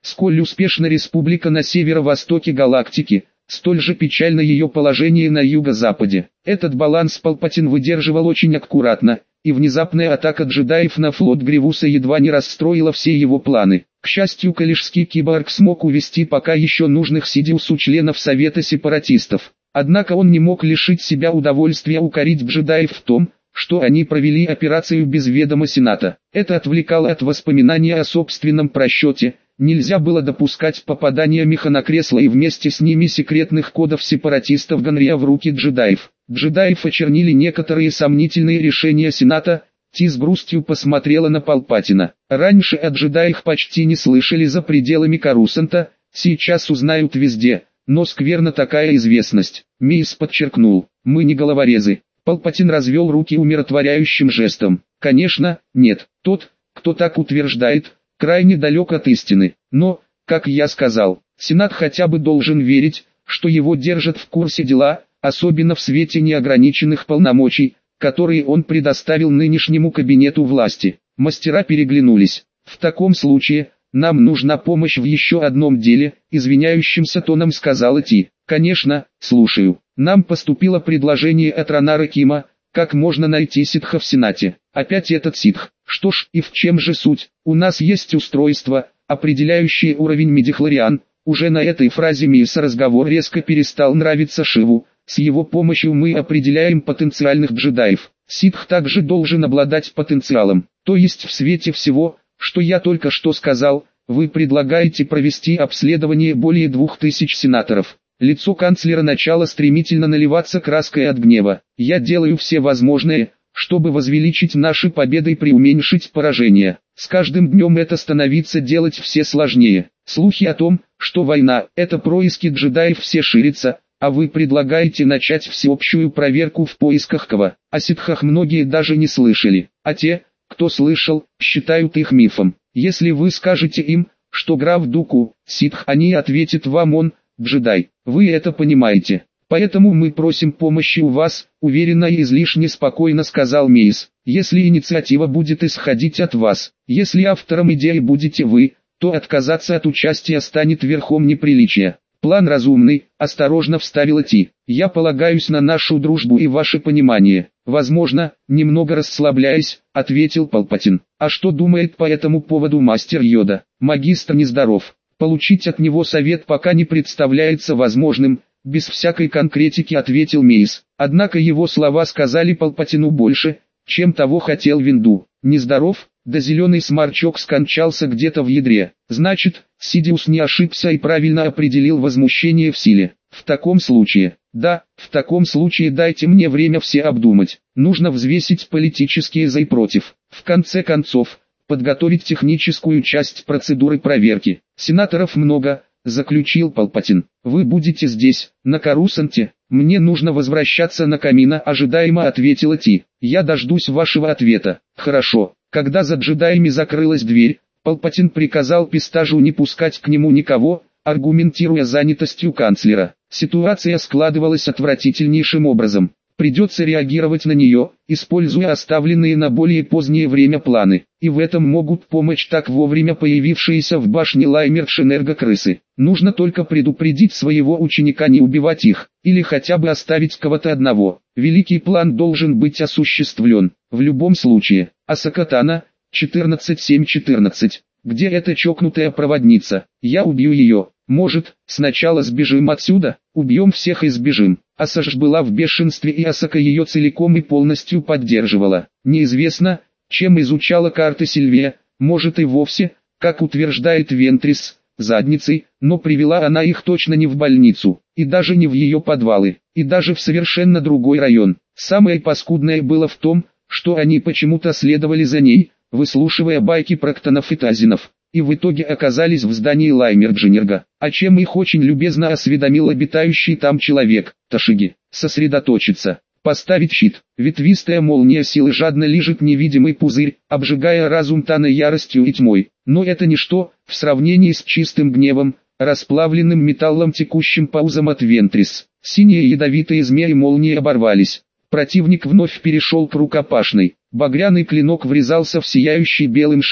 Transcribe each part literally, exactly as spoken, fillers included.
Сколь успешна республика на северо-востоке галактики, столь же печально ее положение на юго-западе. Этот баланс Палпатин выдерживал очень аккуратно, и внезапная атака джедаев на флот Гривуса едва не расстроила все его планы. К счастью, коллежский киборг смог увести пока еще нужных Сидиусу членов Совета Сепаратистов. Однако он не мог лишить себя удовольствия укорить джедаев в том, что они провели операцию без ведома Сената. Это отвлекало от воспоминания о собственном просчете. Нельзя было допускать попадания механокресла и вместе с ними секретных кодов сепаратистов Ганрия в руки джедаев. Джедаев очернили некоторые сомнительные решения Сената. Ти с грустью посмотрела на Палпатина. Раньше о джедаях почти не слышали за пределами Корусанта, сейчас узнают везде, но скверна такая известность. Мейс подчеркнул, мы не головорезы. Палпатин развел руки умиротворяющим жестом. Конечно, нет, тот, кто так утверждает, крайне далек от истины. Но, как я сказал, Сенат хотя бы должен верить, что его держат в курсе дела, особенно в свете неограниченных полномочий, которые он предоставил нынешнему кабинету власти. Мастера переглянулись. В таком случае, нам нужна помощь в еще одном деле, извиняющимся тоном сказала Ти. Конечно, слушаю. Нам поступило предложение от Ронара Кима, как можно найти ситха в Сенате. Опять этот ситх. Что ж, и в чем же суть? У нас есть устройство, определяющее уровень мидихлориан. Уже на этой фразе Мейса разговор резко перестал нравиться Шиву. С его помощью мы определяем потенциальных джедаев. Ситх также должен обладать потенциалом. То есть в свете всего, что я только что сказал, вы предлагаете провести обследование более двух тысяч сенаторов. Лицо канцлера начало стремительно наливаться краской от гнева. Я делаю все возможное, чтобы возвеличить наши победы и преуменьшить поражения. С каждым днем это становится делать все сложнее. Слухи о том, что война – это происки джедаев, все ширятся, а вы предлагаете начать всеобщую проверку в поисках кого. О ситхах многие даже не слышали, а те, кто слышал, считают их мифом. Если вы скажете им, что граф Дуку – ситх, они ответят вам он – джедай. Вы это понимаете. Поэтому мы просим помощи у вас, уверенно и излишне спокойно сказал Мейс. Если инициатива будет исходить от вас, если автором идеи будете вы, то отказаться от участия станет верхом неприличия. План разумный, осторожно вставила Ти. Я полагаюсь на нашу дружбу и ваше понимание. Возможно, немного расслабляясь, ответил Палпатин. А что думает по этому поводу мастер Йода? Магистр нездоров. Получить от него совет пока не представляется возможным, без всякой конкретики ответил Мейс. Однако его слова сказали Палпатину больше, чем того хотел Винду. Нездоров, да зеленый сморчок скончался где-то в ядре. Значит, Сидиус не ошибся и правильно определил возмущение в силе. В таком случае, да, в таком случае дайте мне время все обдумать. Нужно взвесить политические за и против. В конце концов, подготовить техническую часть процедуры проверки. Сенаторов много, заключил Палпатин. Вы будете здесь, на Корусанте? Мне нужно возвращаться на Камино, ожидаемо ответила Ти. Я дождусь вашего ответа. Хорошо. Когда за джедаями закрылась дверь, Палпатин приказал Пистажу не пускать к нему никого, аргументируя занятостью канцлера. Ситуация складывалась отвратительнейшим образом. Придется реагировать на нее, используя оставленные на более позднее время планы. И в этом могут помочь так вовремя появившиеся в башне Лаймерш энергокрысы. Нужно только предупредить своего ученика не убивать их, или хотя бы оставить кого-то одного. Великий план должен быть осуществлен. В любом случае. Асока Тано, четырнадцать семь четырнадцать. Где эта чокнутая проводница? Я убью ее. Может, сначала сбежим отсюда? Убьем всех и сбежим. Асаш была в бешенстве, и Асока ее целиком и полностью поддерживала. Неизвестно, чем изучала карты Сильвия, может и вовсе, как утверждает Вентрис, задницей, но привела она их точно не в больницу, и даже не в ее подвалы, и даже в совершенно другой район. Самое паскудное было в том, что они почему-то следовали за ней, выслушивая байки Проктонов и Тазинов, и в итоге оказались в здании Лаймерджинерга, о чем их очень любезно осведомил обитающий там человек. Ташиги, сосредоточиться, поставить щит. Ветвистая молния силы жадно лижет невидимый пузырь, обжигая разум Тана яростью и тьмой. Но это ничто, в сравнении с чистым гневом, расплавленным металлом, текущим паузом от Вентрис. Синие ядовитые змеи молнии оборвались. Противник вновь перешел к рукопашной. Багряный клинок врезался в сияющий белым шата.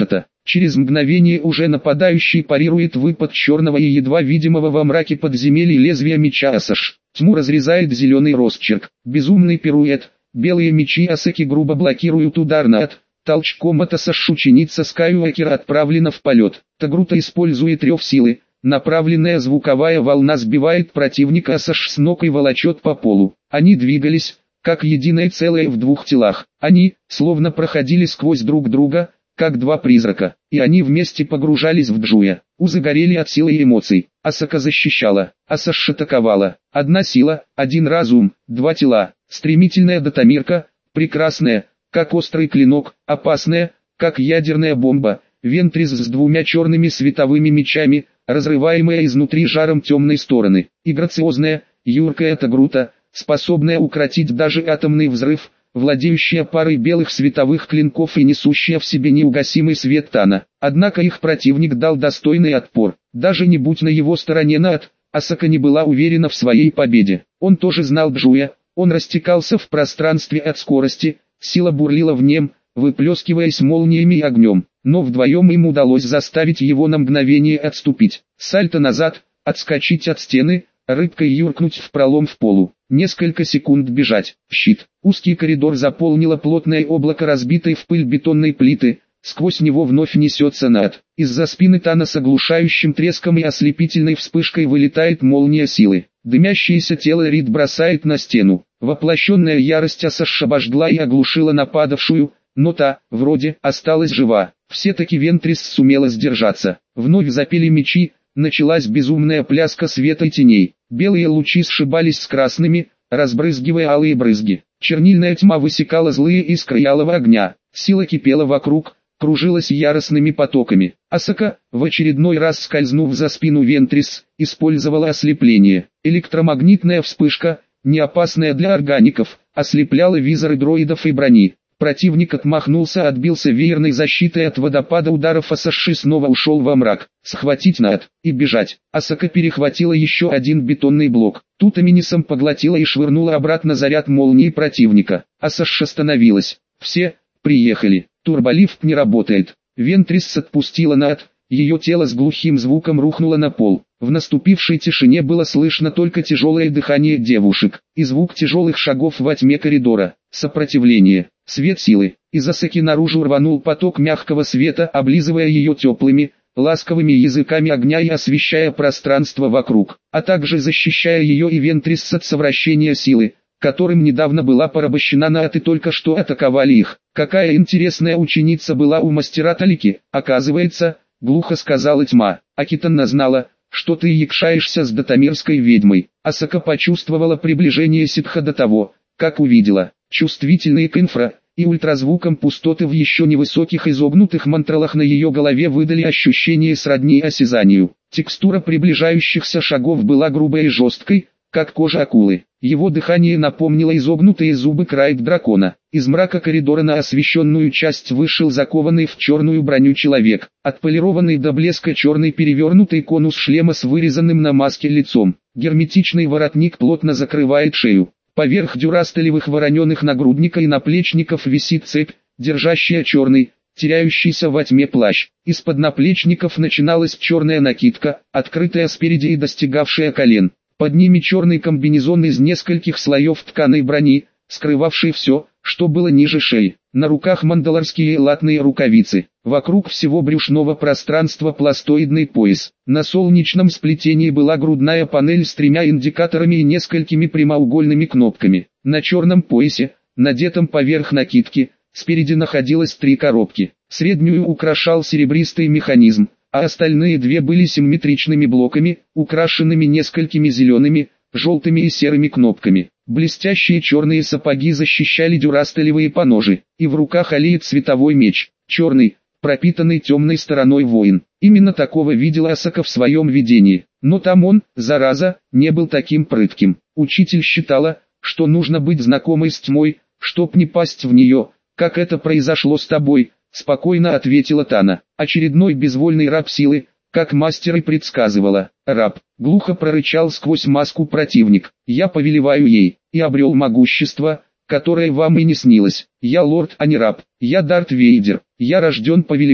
Через мгновение уже нападающий парирует выпад черного и едва видимого во мраке подземелья лезвия меча Асаш. Тьму разрезает зеленый росчерк. Безумный пируэт. Белые мечи Асаки грубо блокируют удар над. Толчком от Асаш ученица Скайуокера отправлена в полет. Тагрута использует рев силы. Направленная звуковая волна сбивает противника Асаш с ног и волочет по полу. Они двигались, как единое целое в двух телах. Они, словно проходили сквозь друг друга, как два призрака, и они вместе погружались в Джуя. Узы горели от силы и эмоций. Асака защищала, Асаш атаковала. Одна сила, один разум, два тела. Стремительная Датамирка, прекрасная, как острый клинок, опасная, как ядерная бомба. Вентрис с двумя черными световыми мечами, разрываемая изнутри жаром темной стороны. И грациозная, юркая Тагрута, способная укротить даже атомный взрыв, владеющая парой белых световых клинков и несущая в себе неугасимый свет Тана. Однако их противник дал достойный отпор. Даже не будь на его стороне Наат, Асака не была уверена в своей победе. Он тоже знал Джуя, он растекался в пространстве от скорости, сила бурлила в нем, выплескиваясь молниями и огнем. Но вдвоем им удалось заставить его на мгновение отступить. Сальто назад, отскочить от стены, рыбкой юркнуть в пролом в полу. Несколько секунд бежать. Щит. Узкий коридор заполнило плотное облако разбитой в пыль бетонной плиты. Сквозь него вновь несется Наат. Из-за спины Тана с оглушающим треском и ослепительной вспышкой вылетает молния силы. Дымящееся тело Рид бросает на стену. Воплощенная ярость Асаш обожгла и оглушила нападавшую, но та, вроде, осталась жива. Все-таки Вентрис сумела сдержаться. Вновь запели мечи, началась безумная пляска света и теней. Белые лучи сшибались с красными, разбрызгивая алые брызги. Чернильная тьма высекала злые искры алого огня. Сила кипела вокруг, кружилась яростными потоками. Асака, в очередной раз скользнув за спину Вентрис, использовала ослепление. Электромагнитная вспышка, не опасная для органиков, ослепляла визоры дроидов и брони. Противник отмахнулся, отбился веерной защитой от водопада ударов, Асаш снова ушел во мрак. Схватить Наат и бежать. Асака перехватила еще один бетонный блок. Тут Аминисом поглотила и швырнула обратно заряд молнии противника. Асаш остановилась. Все, приехали. Турболифт не работает. Вентрис отпустила Наат. Ее тело с глухим звуком рухнуло на пол. В наступившей тишине было слышно только тяжелое дыхание девушек и звук тяжелых шагов во тьме коридора. Сопротивление. Свет силы. Из Асаки наружу рванул поток мягкого света, облизывая ее теплыми, ласковыми языками огня и освещая пространство вокруг, а также защищая ее и Вентрис от совращения силы, которым недавно была порабощена Наат и только что атаковали их. Какая интересная ученица была у мастера Талики, оказывается, глухо сказала тьма. Акитанна знала, что ты якшаешься с датамирской ведьмой. Асака почувствовала приближение ситха до того, как увидела чувствительные к инфра- и ультразвукам пустоты в еще невысоких изогнутых мантралах на ее голове выдали ощущение сродни осязанию. Текстура приближающихся шагов была грубой и жесткой, как кожа акулы. Его дыхание напомнило изогнутые зубы Крайт дракона. Из мрака коридора на освещенную часть вышел закованный в черную броню человек, отполированный до блеска черный перевернутый конус шлема с вырезанным на маске лицом. Герметичный воротник плотно закрывает шею. Поверх дюрастелевых вороненых нагрудника и наплечников висит цепь, держащая черный, теряющийся во тьме плащ. Из-под наплечников начиналась черная накидка, открытая спереди и достигавшая колен. Под ними черный комбинезон из нескольких слоев тканой брони, скрывавший все, что было ниже шеи. На руках мандалорские латные рукавицы. Вокруг всего брюшного пространства пластоидный пояс. На солнечном сплетении была грудная панель с тремя индикаторами и несколькими прямоугольными кнопками. На черном поясе, надетом поверх накидки, спереди находилось три коробки. Среднюю украшал серебристый механизм, а остальные две были симметричными блоками, украшенными несколькими зелеными, желтыми и серыми кнопками. Блестящие черные сапоги защищали дюрастелевые поножи, и в руках аллеет световой меч, черный, пропитанный темной стороной воин. Именно такого видела Асака в своем видении, но там он, зараза, не был таким прытким. Учитель считала, что нужно быть знакомой с тьмой, чтоб не пасть в нее, как это произошло с тобой, спокойно ответила Тана. Очередной безвольный раб силы, как мастер и предсказывала. Раб, глухо прорычал сквозь маску противник. Я повелеваю ей, и обрел могущество, которое вам и не снилось. Я лорд, а не раб. Я Дарт Вейдер. Я рожден повелевать.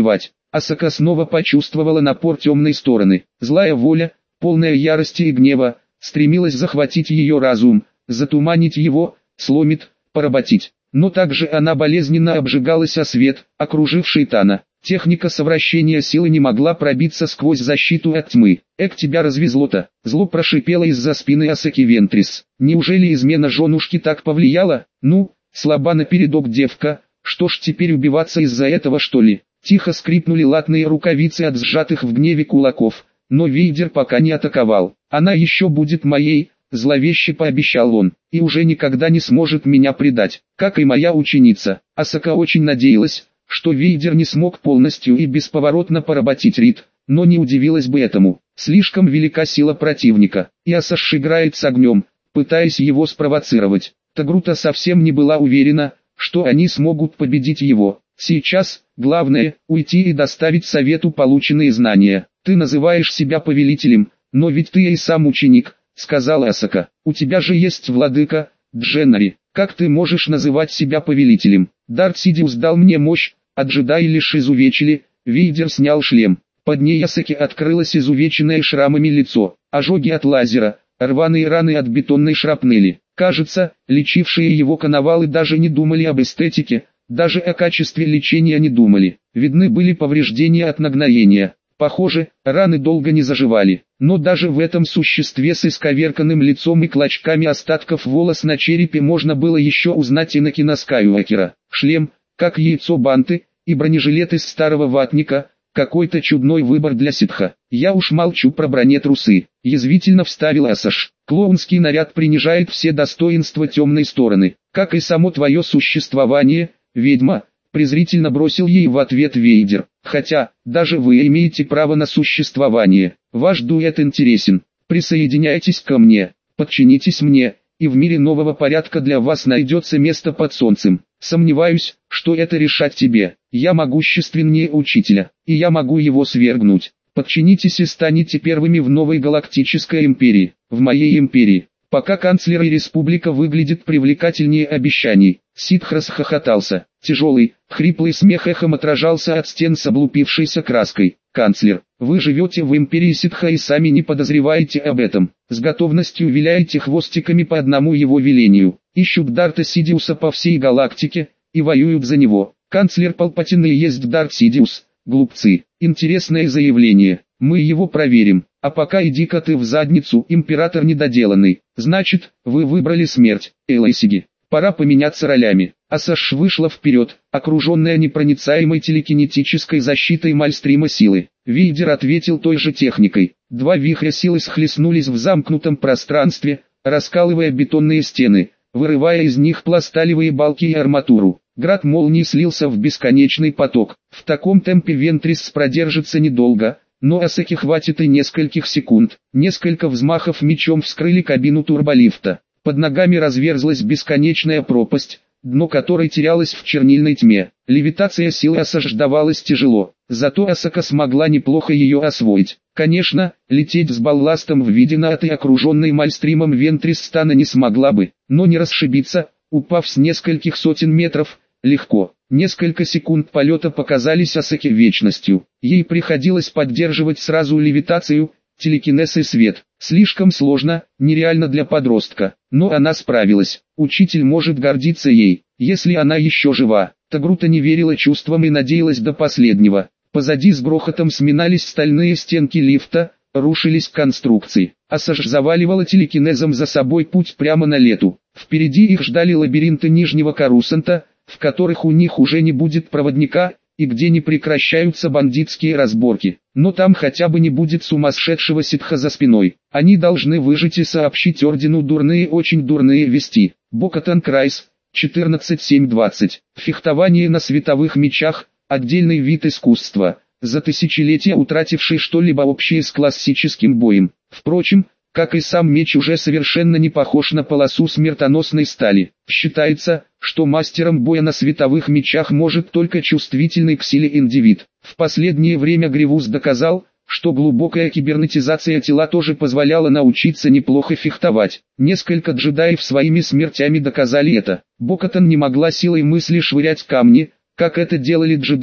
Асака снова почувствовала напор темной стороны. Злая воля, полная ярости и гнева, стремилась захватить ее разум, затуманить его, сломить, поработить. Но также она болезненно обжигалась о свет, окруживший Тана. Техника совращения силы не могла пробиться сквозь защиту от тьмы. «Эк, тебя развезло-то!» Зло прошипело из-за спины Асаки Вентрис. «Неужели измена женушки так повлияла? Ну, слаба напередок девка, что ж теперь убиваться из-за этого, что ли?» Тихо скрипнули латные рукавицы от сжатых в гневе кулаков, но Вейдер пока не атаковал. «Она еще будет моей», — зловеще пообещал он, — «и уже никогда не сможет меня предать, как и моя ученица». Асака очень надеялась, что Вейдер не смог полностью и бесповоротно поработить Рид, но не удивилась бы этому. Слишком велика сила противника, и Асаш играет с огнем, пытаясь его спровоцировать. Тагрута совсем не была уверена, что они смогут победить его. Сейчас, главное, уйти и доставить совету полученные знания. «Ты называешь себя повелителем, но ведь ты и сам ученик», — сказала Асака. «У тебя же есть владыка, Дженнари. Как ты можешь называть себя повелителем? Дарт Сидиус дал мне мощь, а джедаи лишь изувечили». Вейдер снял шлем. Под ней Асаки открылось изувеченное шрамами лицо, ожоги от лазера, рваные раны от бетонной шрапнели. Кажется, лечившие его коновалы даже не думали об эстетике, даже о качестве лечения не думали. Видны были повреждения от нагноения. Похоже, раны долго не заживали. Но даже в этом существе с исковерканным лицом и клочками остатков волос на черепе можно было еще узнать Энакина Скайуокера. Шлем, как яйцо банты, и бронежилет из старого ватника — какой-то чудной выбор для ситха. «Я уж молчу про бронетрусы», — язвительно вставил Асаш. «Клоунский наряд принижает все достоинства темной стороны, как и само твое существование, ведьма», — презрительно бросил ей в ответ Вейдер. «Хотя, даже вы имеете право на существование. Ваш дуэт интересен. Присоединяйтесь ко мне, подчинитесь мне, и в мире нового порядка для вас найдется место под солнцем. Сомневаюсь, что это решать тебе. Я могущественнее учителя, и я могу его свергнуть. Подчинитесь и станете первыми в новой галактической империи, в моей империи. Пока канцлер и республика выглядит привлекательнее обещаний». Ситх расхохотался. Тяжелый, хриплый смех эхом отражался от стен с облупившейся краской. «Канцлер, вы живете в империи Ситха и сами не подозреваете об этом. С готовностью виляете хвостиками по одному его велению. Ищут Дарта Сидиуса по всей галактике и воюют за него. Канцлер Палпатин и есть Дарт Сидиус, глупцы. Интересное заявление. Мы его проверим. А пока иди-ка ты в задницу, император недоделанный. Значит, вы выбрали смерть, Элайсиги. Пора поменяться ролями». Асаш вышла вперед, окруженная непроницаемой телекинетической защитой мальстрима силы. Вейдер ответил той же техникой. Два вихря силы схлестнулись в замкнутом пространстве, раскалывая бетонные стены, вырывая из них пласталевые балки и арматуру. Град молний слился в бесконечный поток. В таком темпе Вентрис продержится недолго, но Асаки хватит и нескольких секунд. Несколько взмахов мечом вскрыли кабину турболифта. Под ногами разверзлась бесконечная пропасть, дно которой терялось в чернильной тьме. Левитация силы Асаш давалась тяжело, зато Асака смогла неплохо ее освоить. Конечно, лететь с балластом в виде наты, окруженной мальстримом Вентрис Стана, не смогла бы, но не расшибиться, упав с нескольких сотен метров, легко. Несколько секунд полета показались Асаке вечностью. Ей приходилось поддерживать сразу левитацию, телекинез и свет. Слишком сложно, нереально для подростка, но она справилась. Учитель может гордиться ей, если она еще жива. Тагрута не верила чувствам и надеялась до последнего. Позади с грохотом сминались стальные стенки лифта, рушились конструкции. Асаш заваливала телекинезом за собой путь прямо на лету. Впереди их ждали лабиринты Нижнего Карусанта, в которых у них уже не будет проводника, и где не прекращаются бандитские разборки. Но там хотя бы не будет сумасшедшего ситха за спиной. Они должны выжить и сообщить ордену дурные, очень дурные вести. Бокатан Крайс, четырнадцать семь двадцать. Фехтование на световых мечах – отдельный вид искусства, за тысячелетия утративший что-либо общее с классическим боем. Впрочем, как и сам меч, уже совершенно не похож на полосу смертоносной стали. Считается, что мастером боя на световых мечах может только чувствительный к силе индивид. В последнее время Гривус доказал, что глубокая кибернетизация тела тоже позволяла научиться неплохо фехтовать. Несколько джедаев своими смертями доказали это. Бокатан не могла силой мысли швырять камни, как это делали джедаи,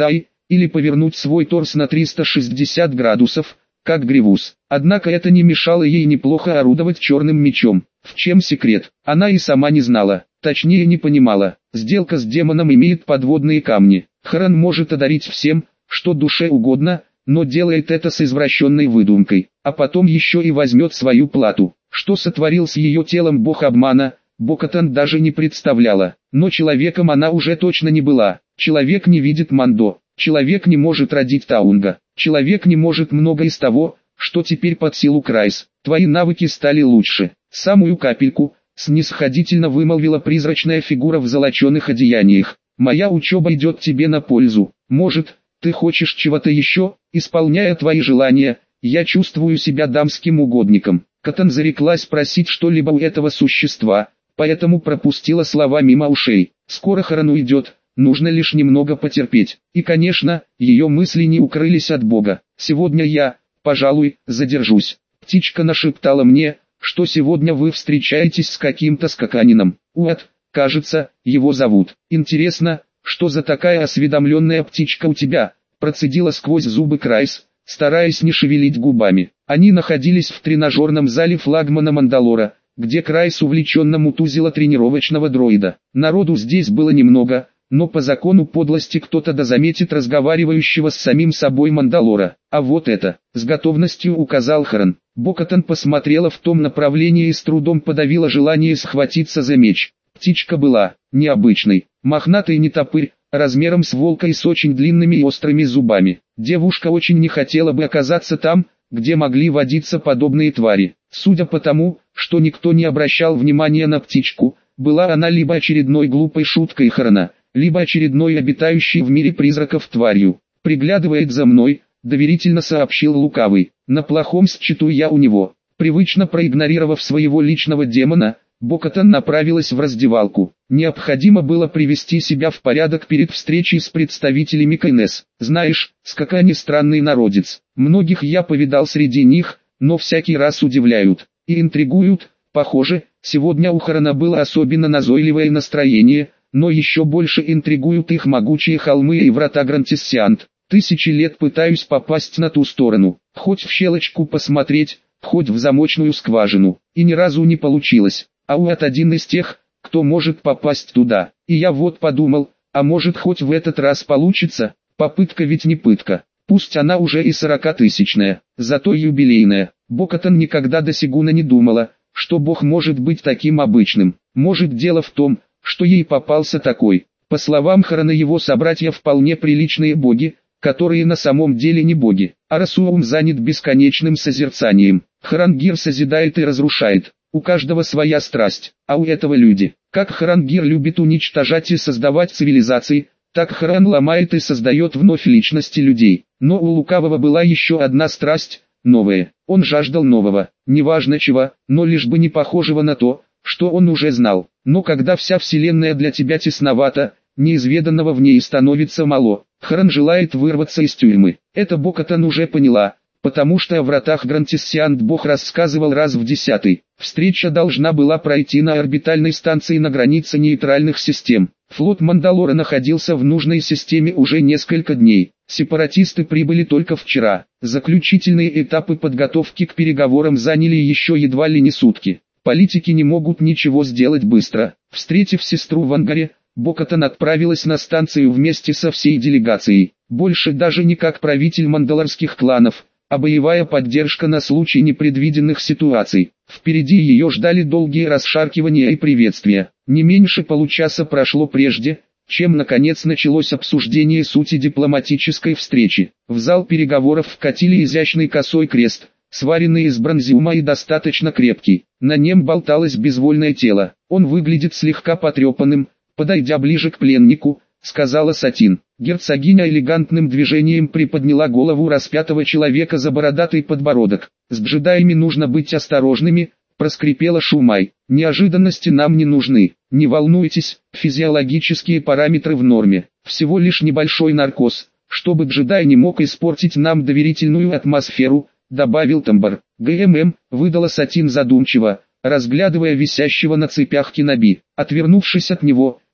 или повернуть свой торс на триста шестьдесят градусов, как Гривус. Однако это не мешало ей неплохо орудовать черным мечом. В чем секрет, она и сама не знала, точнее не понимала. Сделка с демоном имеет подводные камни. Харан может одарить всем, что душе угодно, но делает это с извращенной выдумкой, а потом еще и возьмет свою плату. Что сотворил с ее телом бог обмана, Бо-Катан даже не представляла. Но человеком она уже точно не была. Человек не видит Мандо, человек не может родить Таунга, человек не может много из того, что теперь под силу Крайс. Твои навыки стали лучше. Самую капельку, снисходительно вымолвила призрачная фигура в золоченых одеяниях. Моя учеба идет тебе на пользу. Может, ты хочешь чего-то еще? Исполняя твои желания, я чувствую себя дамским угодником. Катан зареклась просить что-либо у этого существа, поэтому пропустила слова мимо ушей. Скоро Харан уйдет, нужно лишь немного потерпеть. И конечно, ее мысли не укрылись от Бога. Сегодня я, пожалуй, задержусь. Птичка нашептала мне, что сегодня вы встречаетесь с каким-то скаканином. Уэт, кажется, его зовут. Интересно, что за такая осведомленная птичка у тебя? Процедила сквозь зубы Крайс, стараясь не шевелить губами. Они находились в тренажерном зале флагмана Мандалора, где Крайс увлеченно мутузила тренировочного дроида. Народу здесь было немного, но по закону подлости кто-то да заметит разговаривающего с самим собой Мандалора. А вот это, с готовностью указал Харан. Бо-Катан посмотрела в том направлении и с трудом подавила желание схватиться за меч. Птичка была необычной, мохнатый нетопырь, размером с волка и с очень длинными и острыми зубами. Девушка очень не хотела бы оказаться там, где могли водиться подобные твари. Судя по тому, что никто не обращал внимания на птичку, была она либо очередной глупой шуткой Харана, либо очередной обитающей в мире призраков тварью. «Приглядывает за мной», — доверительно сообщил Лукавый. «На плохом счету я у него». Привычно проигнорировав своего личного демона, Бо-Катан направилась в раздевалку. Необходимо было привести себя в порядок перед встречей с представителями КНС. Знаешь, скакани странный народец. Многих я повидал среди них, но всякий раз удивляют и интригуют. Похоже, сегодня у Харана было особенно назойливое настроение, но еще больше интригуют их могучие холмы и врата Грантиссиант. Тысячи лет пытаюсь попасть на ту сторону, хоть в щелочку посмотреть, хоть в замочную скважину, и ни разу не получилось. А Уэт один из тех, кто может попасть туда. И я вот подумал, а может хоть в этот раз получится, попытка ведь не пытка. Пусть она уже и сорокатысячная, зато юбилейная. Бо-Катан никогда до сёгуна не думала, что Бог может быть таким обычным. Может дело в том, что ей попался такой. По словам Харана, его собратья вполне приличные боги, которые на самом деле не боги. А Расуум занят бесконечным созерцанием. Харангир созидает и разрушает. У каждого своя страсть, а у этого люди. Как Харангир любит уничтожать и создавать цивилизации, так Харан ломает и создает вновь личности людей. Но у Лукавого была еще одна страсть, новая. Он жаждал нового, неважно чего, но лишь бы не похожего на то, что он уже знал. Но когда вся вселенная для тебя тесновата, неизведанного в ней становится мало. Харан желает вырваться из тюрьмы. Это Бо-Катан уже поняла, потому что о вратах Грантиссиант Бог рассказывал раз в десятый. Встреча должна была пройти на орбитальной станции на границе нейтральных систем. Флот Мандалора находился в нужной системе уже несколько дней. Сепаратисты прибыли только вчера. Заключительные этапы подготовки к переговорам заняли еще едва ли не сутки. Политики не могут ничего сделать быстро. Встретив сестру в ангаре, Бо-Катан отправилась на станцию вместе со всей делегацией. Больше даже не как правитель мандалорских кланов, а боевая поддержка на случай непредвиденных ситуаций. Впереди ее ждали долгие расшаркивания и приветствия. Не меньше получаса прошло прежде, чем наконец началось обсуждение сути дипломатической встречи. В зал переговоров вкатили изящный косой крест, сваренный из бронзиума и достаточно крепкий. На нем болталось безвольное тело. Он выглядит слегка потрепанным. Подойдя ближе к пленнику, сказала Сатин. Герцогиня элегантным движением приподняла голову распятого человека за бородатый подбородок. «С джедаями нужно быть осторожными», — проскрипела Шумай. «Неожиданности нам не нужны. Не волнуйтесь, физиологические параметры в норме. Всего лишь небольшой наркоз, чтобы джедай не мог испортить нам доверительную атмосферу», — добавил Тамбар. «ГММ», — выдала Сатин задумчиво, разглядывая висящего на цепях Киноби. Отвернувшись от него,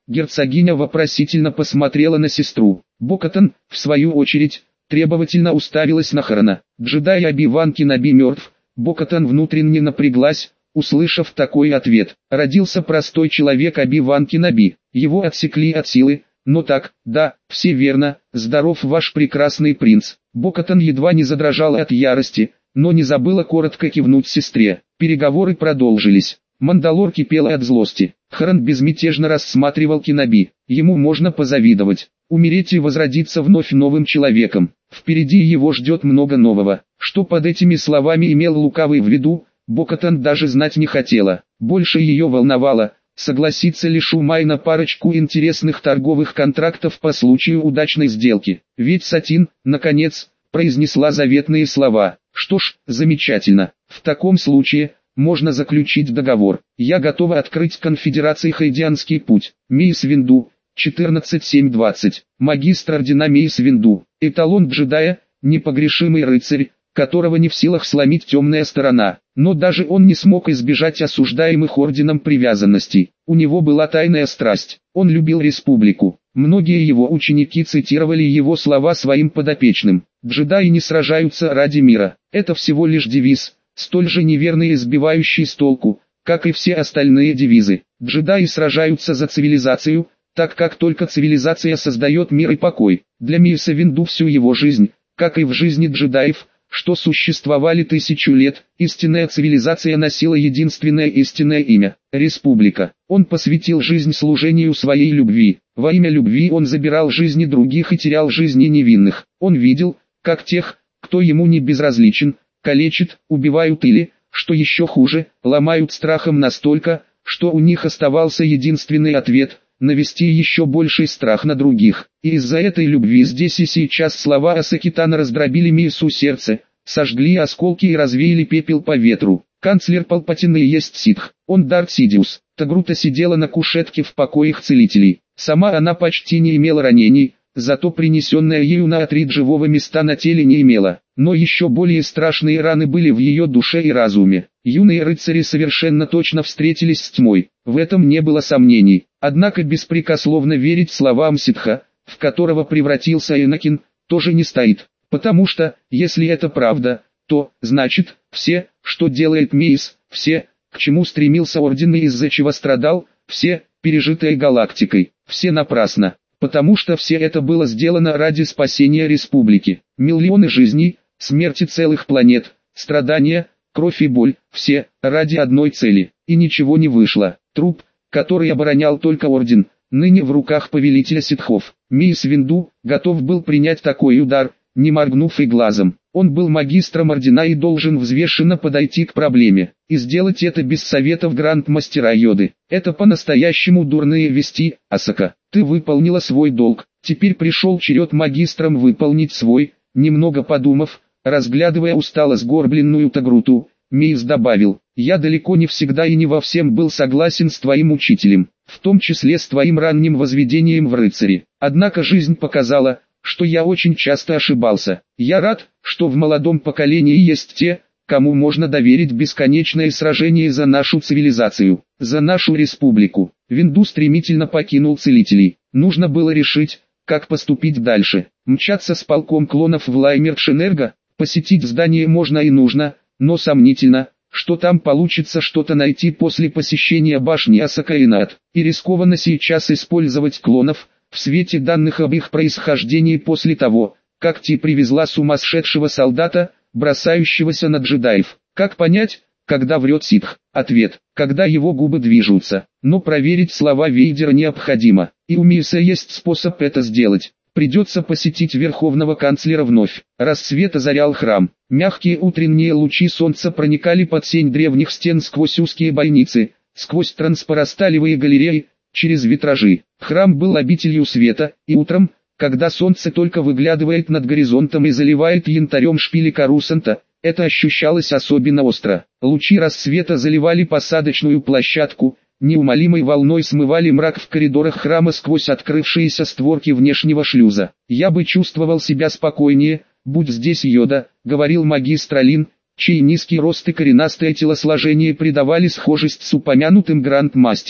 Герцогиня вопросительно посмотрела на сестру. Бокатон, в свою очередь, требовательно уставилась на Харана. Джедай Оби-Ван Кеноби мертв. Бокатон внутренне напряглась, услышав такой ответ. Родился простой человек Оби-Ван Кеноби. Его отсекли от силы. Но так, да, все верно, здоров ваш прекрасный принц. Бокатон едва не задрожал от ярости, но не забыла коротко кивнуть сестре. Переговоры продолжились. Мандалор кипел от злости. Харан безмятежно рассматривал Кеноби. Ему можно позавидовать. Умереть и возродиться вновь новым человеком. Впереди его ждет много нового. Что под этими словами имел лукавый в виду, Бокатон даже знать не хотела. Больше ее волновало, согласится ли Шумай на парочку интересных торговых контрактов по случаю удачной сделки. Ведь Сатин, наконец, произнесла заветные слова. Что ж, замечательно. В таком случае, можно заключить договор. Я готова открыть конфедерации Хайдианский путь. Мейс Винду, четырнадцать семь двадцать. Магистр ордена Мейс Винду. Эталон джедая, непогрешимый рыцарь, которого не в силах сломить темная сторона. Но даже он не смог избежать осуждаемых орденом привязанностей. У него была тайная страсть. Он любил республику. Многие его ученики цитировали его слова своим подопечным. Джедаи не сражаются ради мира. Это всего лишь девиз, столь же неверный и сбивающий с толку, как и все остальные девизы. Джедаи сражаются за цивилизацию, так как только цивилизация создает мир и покой. Для Мейса Винду всю его жизнь, как и в жизни джедаев, что существовали тысячу лет, истинная цивилизация носила единственное истинное имя – Республика. Он посвятил жизнь служению своей любви. Во имя любви он забирал жизни других и терял жизни невинных. Он видел, как тех, кто ему не безразличен, калечат, убивают или, что еще хуже, ломают страхом настолько, что у них оставался единственный ответ – навести еще больший страх на других. И из-за этой любви здесь и сейчас слова Асакитана раздробили Мейсу сердце, сожгли осколки и развеяли пепел по ветру. Канцлер Палпатин и есть ситх, он Дарт Сидиус. Тагрута сидела на кушетке в покоях целителей. Сама она почти не имела ранений, зато принесенная ею на Атрид живого места на теле не имела. Но еще более страшные раны были в ее душе и разуме. Юные рыцари совершенно точно встретились с тьмой, в этом не было сомнений. Однако беспрекословно верить словам ситха, в которого превратился Энакин, тоже не стоит. Потому что, если это правда, то, значит, все, что делает Мейс, все, к чему стремился Орден и из-за чего страдал, все, пережитые галактикой, все напрасно. Потому что все это было сделано ради спасения республики. Миллионы жизней, смерти целых планет, страдания, кровь и боль, все, ради одной цели. И ничего не вышло. Труп, который оборонял только Орден, ныне в руках повелителя ситхов. Мейс Винду готов был принять такой удар, не моргнув и глазом. Он был магистром Ордена и должен взвешенно подойти к проблеме. И сделать это без советов гранд-мастера Йоды. Это по-настоящему дурные вести, Асака. Ты выполнила свой долг. Теперь пришел черед магистрам выполнить свой. Немного подумав, разглядывая устало сгорбленную Тагруту, Мейс добавил: «Я далеко не всегда и не во всем был согласен с твоим учителем, в том числе с твоим ранним возведением в рыцари. Однако жизнь показала, что я очень часто ошибался. Я рад, что в молодом поколении есть те, кому можно доверить бесконечное сражение за нашу цивилизацию, за нашу республику». Винду стремительно покинул целителей. Нужно было решить, как поступить дальше. Мчаться с полком клонов в Лаймеркшенерго, посетить здание можно и нужно, но сомнительно, что там получится что-то найти после посещения башни Асакаинат. И рискованно сейчас использовать клонов, в свете данных об их происхождении после того, как Ти привезла сумасшедшего солдата, бросающегося на джедаев. Как понять, когда врет ситх? Ответ: когда его губы движутся. Но проверить слова Вейдера необходимо, и у Мейса есть способ это сделать. Придется посетить Верховного Канцлера вновь. Рассвет озарял храм. Мягкие утренние лучи солнца проникали под сень древних стен сквозь узкие бойницы, сквозь транспоросталевые галереи, через витражи. Храм был обителью света, и утром, когда солнце только выглядывает над горизонтом и заливает янтарем шпили Карусанта, это ощущалось особенно остро. Лучи рассвета заливали посадочную площадку, неумолимой волной смывали мрак в коридорах храма сквозь открывшиеся створки внешнего шлюза. «Я бы чувствовал себя спокойнее, будь здесь Йода», — говорил магистр Алин, чей низкий рост и коренастое телосложение придавали схожесть с упомянутым грандмастером.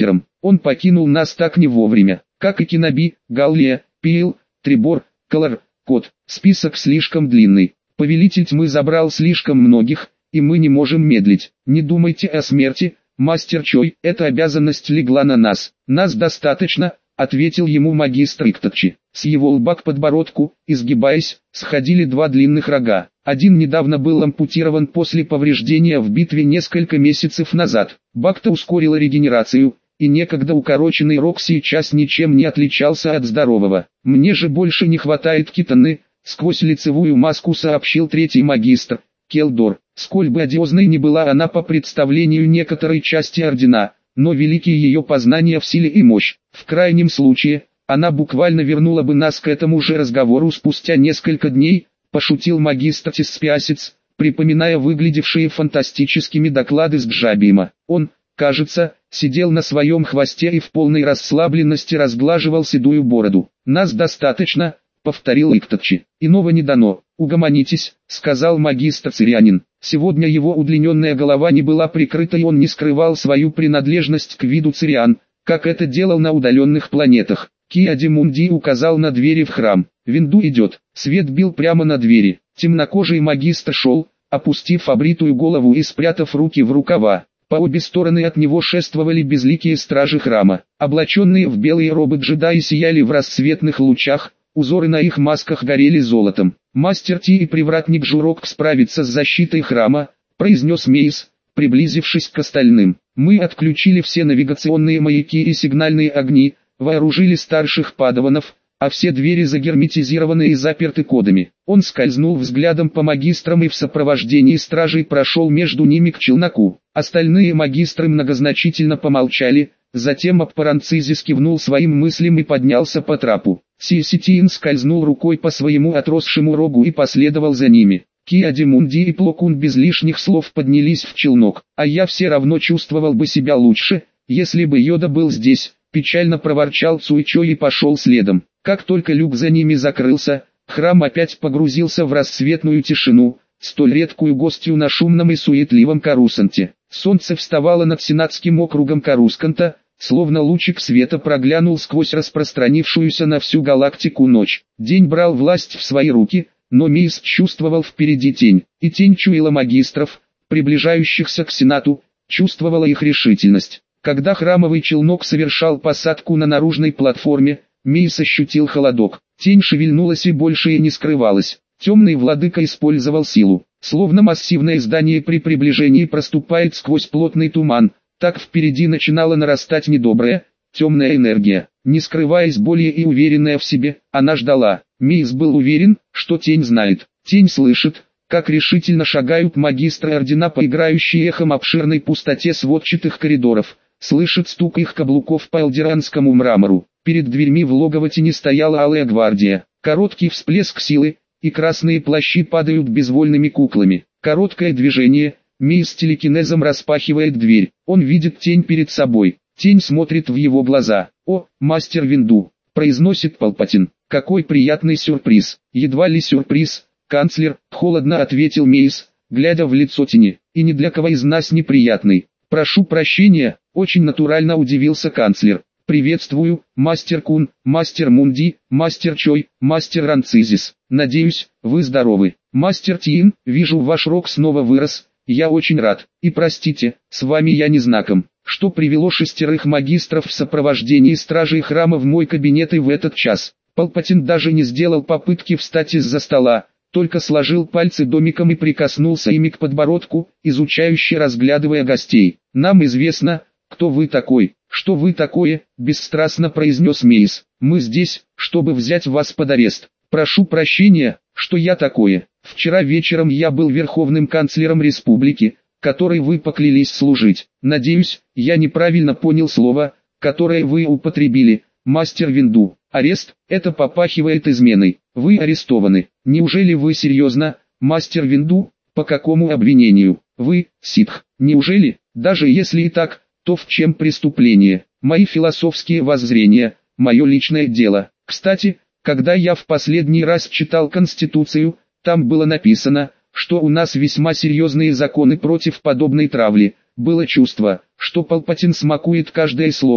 Он покинул нас так не вовремя, как и Кеноби, Галлия, Пиэл, Трибор, Колор, Кот. Список слишком длинный. Повелитель тьмы забрал слишком многих, и мы не можем медлить. Не думайте о смерти, мастер Чой, эта обязанность легла на нас. Нас достаточно, ответил ему магистр Иктачи. С его лба к подбородку, изгибаясь, сходили два длинных рога. Один недавно был ампутирован после повреждения в битве несколько месяцев назад. Бакта ускорила регенерацию, и некогда укороченный рог сейчас ничем не отличался от здорового. Мне же больше не хватает китаны, сквозь лицевую маску сообщил третий магистр, Келдор. Сколь бы одиозной ни была она по представлению некоторой части ордена, но великие ее познания в силе и мощь. В крайнем случае, она буквально вернула бы нас к этому же разговору спустя несколько дней, пошутил магистр Теспиасец, припоминая выглядевшие фантастическими доклады с Джабима. Он, кажется, сидел на своем хвосте и в полной расслабленности разглаживал седую бороду. «Нас достаточно», — повторил Иктачи. «Иного не дано. Угомонитесь», — сказал магистр Цирианин. Сегодня его удлиненная голова не была прикрыта и он не скрывал свою принадлежность к виду Цириан, как это делал на удаленных планетах. Киадимунди указал на двери в храм. «Винду идет». Свет бил прямо на двери. Темнокожий магистр шел, опустив обритую голову и спрятав руки в рукава. По обе стороны от него шествовали безликие стражи храма. Облаченные в белые робы джедаи сияли в рассветных лучах, узоры на их масках горели золотом. «Мастер Ти и привратник Журок справятся с защитой храма», — произнес Мейс, приблизившись к остальным. «Мы отключили все навигационные маяки и сигнальные огни, вооружили старших падаванов, а все двери загерметизированы и заперты кодами». Он скользнул взглядом по магистрам и в сопровождении стражей прошел между ними к челноку. Остальные магистры многозначительно помолчали, затем Аппаранцизис кивнул своим мыслям и поднялся по трапу. Сиситиин скользнул рукой по своему отросшему рогу и последовал за ними. Киадимунди и Плокун без лишних слов поднялись в челнок. «А я все равно чувствовал бы себя лучше, если бы Йода был здесь», — печально проворчал Цуйчо и пошел следом. Как только люк за ними закрылся, храм опять погрузился в рассветную тишину, столь редкую гостью на шумном и суетливом Карусанте. Солнце вставало над сенатским округом Карусканта, словно лучик света проглянул сквозь распространившуюся на всю галактику ночь. День брал власть в свои руки, но Мейс чувствовал впереди тень, и тень чуяла магистров, приближающихся к Сенату, чувствовала их решительность. Когда храмовый челнок совершал посадку на наружной платформе, Мейс ощутил холодок. Тень шевельнулась и больше и не скрывалась. Темный владыка использовал силу. Словно массивное здание при приближении проступает сквозь плотный туман, так впереди начинала нарастать недобрая, темная энергия. Не скрываясь более и уверенная в себе, она ждала. Мейс был уверен, что тень знает. Тень слышит, как решительно шагают магистры ордена по играющей эхом обширной пустоте сводчатых коридоров. Слышит стук их каблуков по элдеранскому мрамору. Перед дверьми в логово тени стояла алая гвардия. Короткий всплеск силы, и красные плащи падают безвольными куклами. Короткое движение, Мейс телекинезом распахивает дверь. Он видит тень перед собой. Тень смотрит в его глаза. «О, мастер Винду», — произносит Палпатин. «Какой приятный сюрприз». «Едва ли сюрприз, канцлер», — холодно ответил Мейс, глядя в лицо тени. «И ни для кого из нас неприятный». «Прошу прощения», — очень натурально удивился канцлер. «Приветствую, мастер Кун, мастер Мунди, мастер Чой, мастер Ранцизис. Надеюсь, вы здоровы. Мастер Тиин, вижу, ваш рог снова вырос, я очень рад. И простите, с вами я не знаком, что привело шестерых магистров в сопровождении стражей храма в мой кабинет и в этот час». Палпатин даже не сделал попытки встать из-за стола, только сложил пальцы домиком и прикоснулся ими к подбородку, изучающе разглядывая гостей. «Нам известно, кто вы такой». «Что вы такое?» – бесстрастно произнес Мейс. «Мы здесь, чтобы взять вас под арест. Прошу прощения, что я такое. Вчера вечером я был верховным канцлером республики, которой вы поклялись служить. Надеюсь, я неправильно понял слово, которое вы употребили, мастер Винду. Арест – это попахивает изменой. Вы арестованы. Неужели вы серьезно, мастер Винду? По какому обвинению? Вы, ситх. Неужели, даже если и так, то в чем преступление? Мои философские воззрения, мое личное дело. Кстати, когда я в последний раз читал Конституцию, там было написано, что у нас весьма серьезные законы против подобной травли. Было чувство, что Палпатин смакует каждое слово,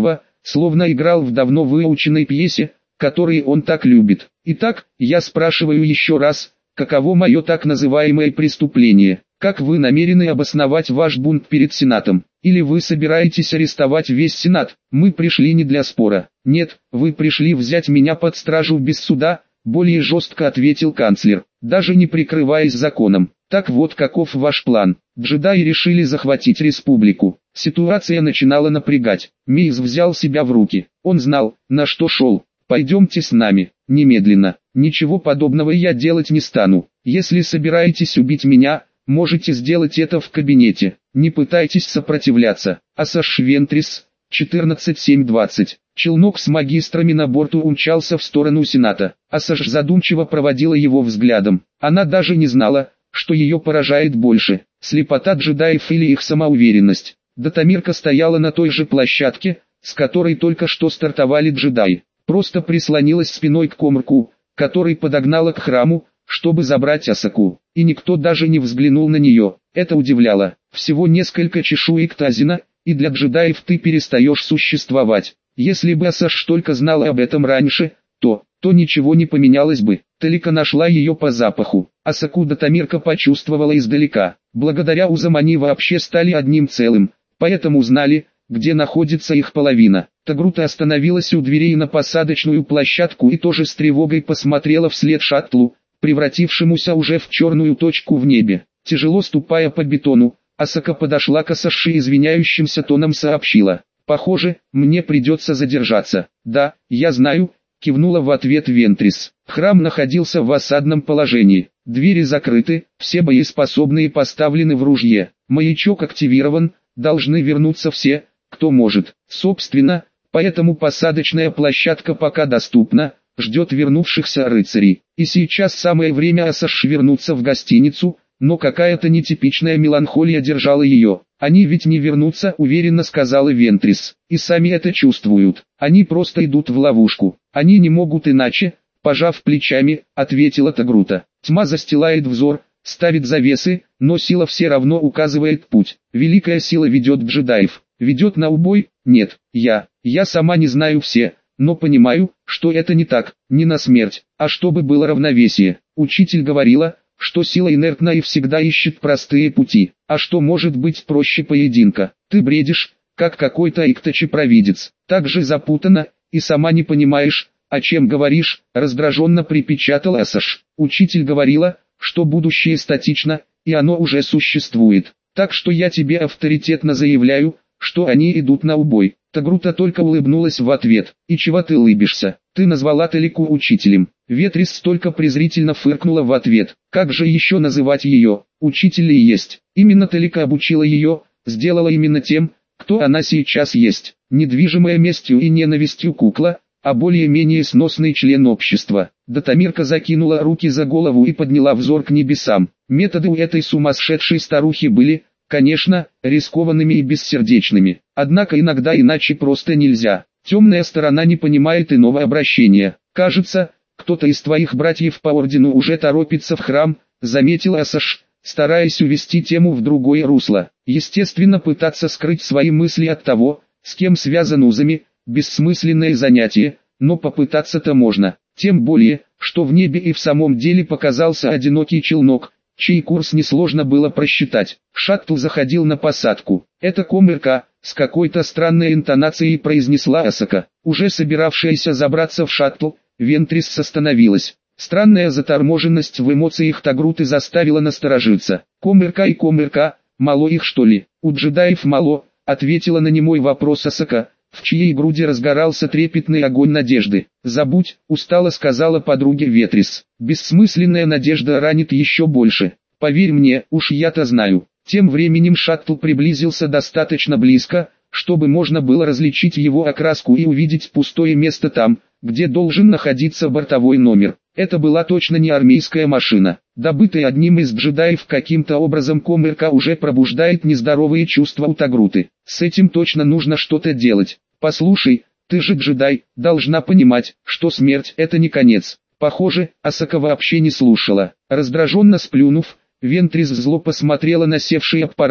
словно играл в давно выученной пьесе, которые он так любит. Итак, я спрашиваю еще раз, каково мое так называемое преступление? Как вы намерены обосновать ваш бунт перед Сенатом? Или вы собираетесь арестовать весь Сенат? Мы пришли не для спора. Нет, вы пришли взять меня под стражу без суда, более жестко ответил канцлер, даже не прикрываясь законом. Так вот каков ваш план. Джедаи решили захватить республику. Ситуация начинала напрягать. Мейз взял себя в руки. Он знал, на что шел. Пойдемте с нами, немедленно. Ничего подобного я делать не стану. Если собираетесь убить меня, можете сделать это в кабинете. Не пытайтесь сопротивляться. Асаш Вентрис, четырнадцать семь двадцать. Челнок с магистрами на борту умчался в сторону Сената. Асаш задумчиво проводила его взглядом. Она даже не знала, что ее поражает больше. Слепота джедаев или их самоуверенность. Датамирка стояла на той же площадке, с которой только что стартовали джедаи. Просто прислонилась спиной к Комрку, который подогнала к храму, чтобы забрать Асаку. И никто даже не взглянул на нее. Это удивляло. Всего несколько чешуек Тазина, и для джедаев ты перестаешь существовать. Если бы Асаш только знала об этом раньше, то, то ничего не поменялось бы. Талика нашла ее по запаху. Асаку Датамирка почувствовала издалека. Благодаря Узам они вообще стали одним целым, поэтому знали, где находится их половина. Тагрута остановилась у дверей на посадочную площадку и тоже с тревогой посмотрела вслед шаттлу, превратившемуся уже в черную точку в небе. Тяжело ступая по бетону, Асака подошла к Асаши и извиняющимся тоном сообщила: «Похоже, мне придется задержаться». «Да, я знаю», — кивнула в ответ Вентрис. Храм находился в осадном положении. Двери закрыты, все боеспособные поставлены в ружье. Маячок активирован, должны вернуться все, кто может. Собственно, поэтому посадочная площадка пока доступна, ждет вернувшихся рыцарей. И сейчас самое время Асаш вернуться в гостиницу, но какая-то нетипичная меланхолия держала ее. «Они ведь не вернутся», — уверенно сказала Вентрис. «И сами это чувствуют. Они просто идут в ловушку. Они не могут иначе», — пожав плечами, ответила Тагрута. «Тьма застилает взор, ставит завесы, но сила все равно указывает путь. Великая сила ведет джедаев. Ведет на убой? Нет, я, я сама не знаю все, но понимаю, что это не так, не на смерть, а чтобы было равновесие. Учитель говорила, что сила инертна и всегда ищет простые пути. А что может быть проще поединка? Ты бредишь, как какой-то иктачи-провидец. Так же запутанно, и сама не понимаешь, о чем говоришь», — раздраженно припечатал Асаш. «Учитель говорила, что будущее статично, и оно уже существует. Так что я тебе авторитетно заявляю, что они идут на убой». Тагрута только улыбнулась в ответ. «И чего ты улыбишься? Ты назвала Талику учителем». Ветрис только презрительно фыркнула в ответ. «Как же еще называть ее? Учитель и есть. Именно Талика обучила ее, сделала именно тем, кто она сейчас есть. Недвижимая местью и ненавистью кукла, а более-менее сносный член общества». Датамирка закинула руки за голову и подняла взор к небесам. Методы у этой сумасшедшей старухи были, конечно, рискованными и бессердечными. Однако иногда иначе просто нельзя. Темная сторона не понимает иного обращения. «Кажется, кто-то из твоих братьев по ордену уже торопится в храм», — заметил Асаш, стараясь увести тему в другое русло. Естественно, пытаться скрыть свои мысли от того, с кем связан узами, бессмысленное занятие, но попытаться-то можно. Тем более, что в небе и в самом деле показался одинокий челнок, чей курс несложно было просчитать. Шаттл заходил на посадку. «Это Комрка», — с какой-то странной интонацией произнесла Асака. Уже собиравшаяся забраться в шаттл, Вентрис остановилась. Странная заторможенность в эмоциях Тагруты заставила насторожиться. «Комрка и Комрка, мало их что ли?» «У джедаев мало», — ответила на немой вопрос Асака, в чьей груди разгорался трепетный огонь надежды. «Забудь», — устало сказала подруге Ветрис. «Бессмысленная надежда ранит еще больше. Поверь мне, уж я-то знаю». Тем временем шаттл приблизился достаточно близко, чтобы можно было различить его окраску и увидеть пустое место там, где должен находиться бортовой номер. Это была точно не армейская машина. Добытая одним из джедаев каким-то образом Комрка уже пробуждает нездоровые чувства у Тагруты. С этим точно нужно что-то делать. «Послушай, ты же джедай, должна понимать, что смерть — это не конец». Похоже, Асака вообще не слушала. Раздраженно сплюнув, Вентрис зло посмотрела на севший аппарат,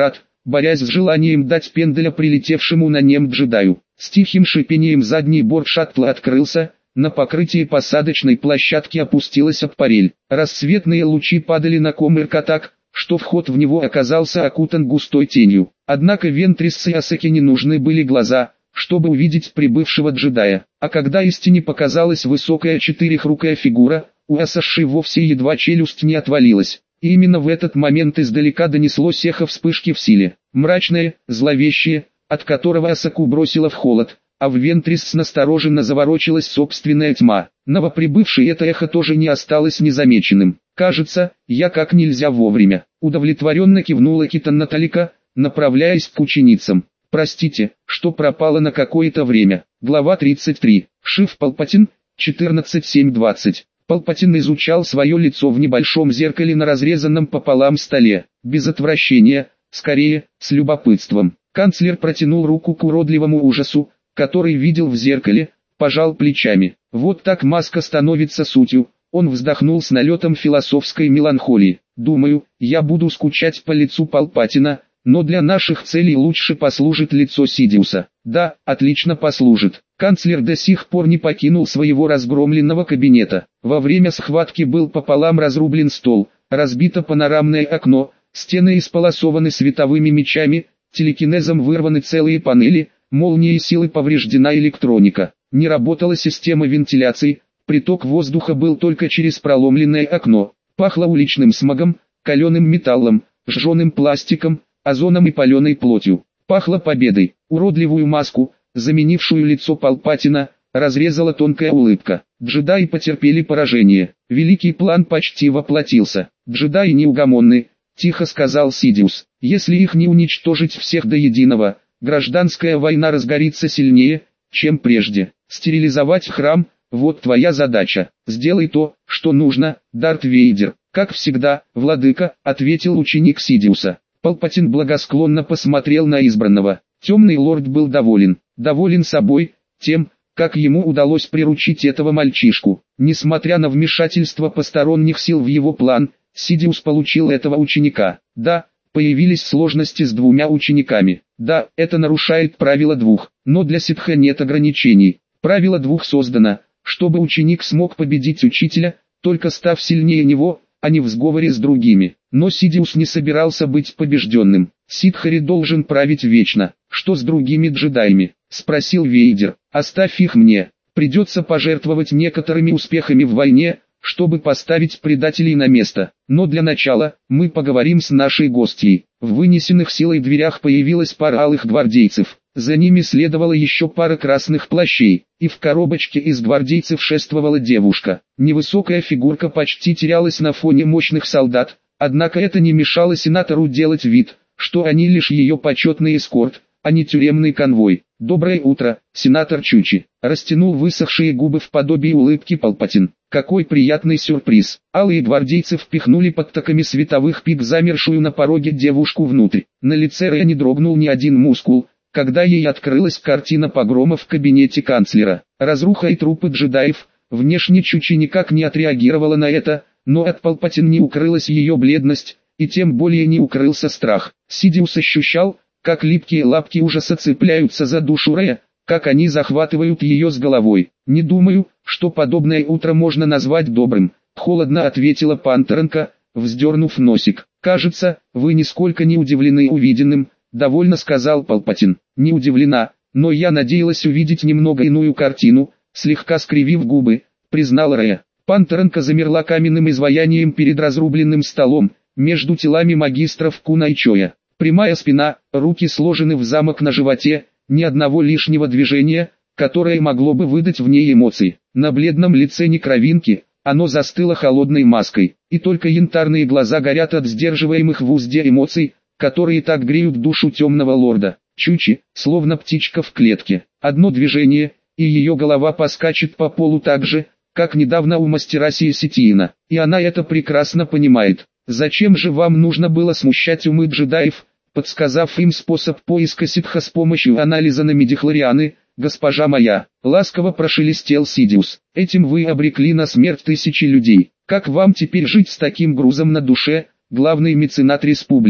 борясь с желанием дать пенделя прилетевшему на нем джедаю. С тихим шипением задний борт шаттла открылся, на покрытии посадочной площадки опустилась аппарель. Рассветные лучи падали на Коммерка так, что вход в него оказался окутан густой тенью. Однако Вентрис и Асаки не нужны были глаза, чтобы увидеть прибывшего джедая. А когда из тени показалась высокая четырехрукая фигура, у Асаши вовсе едва челюсть не отвалилась. И именно в этот момент издалека донеслось эхо вспышки в силе. Мрачное, зловещее, от которого Асаку бросило в холод, а в Вентрис настороженно заворочилась собственная тьма. Новоприбывший это эхо тоже не осталось незамеченным. «Кажется, я как нельзя вовремя», — удовлетворенно кивнула Китан Наталика, направляясь к ученицам. «Простите, что пропало на какое-то время». Глава тридцать три. Шиф Палпатин, четырнадцать семь двадцать. Палпатин изучал свое лицо в небольшом зеркале на разрезанном пополам столе. Без отвращения, скорее, с любопытством. Канцлер протянул руку к уродливому ужасу, который видел в зеркале, пожал плечами. Вот так маска становится сутью. Он вздохнул с налетом философской меланхолии. «Думаю, я буду скучать по лицу Палпатина, но для наших целей лучше послужит лицо Сидиуса». «Да, отлично послужит». Канцлер до сих пор не покинул своего разгромленного кабинета. Во время схватки был пополам разрублен стол, разбито панорамное окно, стены исполосованы световыми мечами, телекинезом вырваны целые панели, молнией силы повреждена электроника. Не работала система вентиляции, приток воздуха был только через проломленное окно. Пахло уличным смогом, каленым металлом, сжженным пластиком, озоном и паленой плотью. Пахло победой. Уродливую маску, заменившую лицо Палпатина, разрезала тонкая улыбка. Джедаи потерпели поражение. Великий план почти воплотился. «Джедаи неугомонны», — тихо сказал Сидиус. «Если их не уничтожить всех до единого, гражданская война разгорится сильнее, чем прежде. Стерилизовать храм — вот твоя задача. Сделай то, что нужно, Дарт Вейдер». «Как всегда, владыка», — ответил ученик Сидиуса. Палпатин благосклонно посмотрел на избранного. Темный лорд был доволен. Доволен собой, тем, как ему удалось приручить этого мальчишку. Несмотря на вмешательство посторонних сил в его план, Сидиус получил этого ученика. Да, появились сложности с двумя учениками. Да, это нарушает правило двух, но для ситха нет ограничений. Правило двух создано, чтобы ученик смог победить учителя, только став сильнее него, а не в сговоре с другими. Но Сидиус не собирался быть побежденным. Ситхари должен править вечно. «Что с другими джедаями?» — спросил Вейдер. «Оставь их мне. Придется пожертвовать некоторыми успехами в войне, чтобы поставить предателей на место. Но для начала, мы поговорим с нашей гостьей». В вынесенных силой дверях появилась пара алых гвардейцев. За ними следовала еще пара красных плащей, и в коробочке из гвардейцев шествовала девушка. Невысокая фигурка почти терялась на фоне мощных солдат, однако это не мешало сенатору делать вид, что они лишь ее почетный эскорт, а не тюремный конвой. «Доброе утро, сенатор Чучи», — растянул высохшие губы в подобии улыбки Палпатин. «Какой приятный сюрприз». Алые гвардейцы впихнули под таками световых пик замершую на пороге девушку внутрь. На лице Рэя не дрогнул ни один мускул, когда ей открылась картина погрома в кабинете канцлера. Разруха и трупы джедаев. Внешне Чучи никак не отреагировала на это, но от Палпатин не укрылась ее бледность, и тем более не укрылся страх. Сидиус ощущал, как липкие лапки ужаса цепляются за душу Рэя, как они захватывают ее с головой. «Не думаю, что подобное утро можно назвать добрым», — холодно ответила Пантеренко, вздернув носик. «Кажется, вы нисколько не удивлены увиденным», — довольно сказал Палпатин. «Не удивлена, но я надеялась увидеть немного иную картину», — слегка скривив губы, признал Рэя. Пантеренко замерла каменным изваянием перед разрубленным столом, между телами магистров Куна и Чоя. Прямая спина, руки сложены в замок на животе, ни одного лишнего движения, которое могло бы выдать в ней эмоции. На бледном лице ни кровинки, оно застыло холодной маской, и только янтарные глаза горят от сдерживаемых в узде эмоций, которые так греют душу темного лорда. Чучи, словно птичка в клетке. Одно движение, и ее голова поскачет по полу так же, как недавно у мастера Сиеситиина, и она это прекрасно понимает. «Зачем же вам нужно было смущать умы джедаев, подсказав им способ поиска ситха с помощью анализа на мидихлорианы, госпожа моя?» Ласково прошелестел Сидиус. «Этим вы обрекли на смерть тысячи людей. Как вам теперь жить с таким грузом на душе, главный меценат республики?»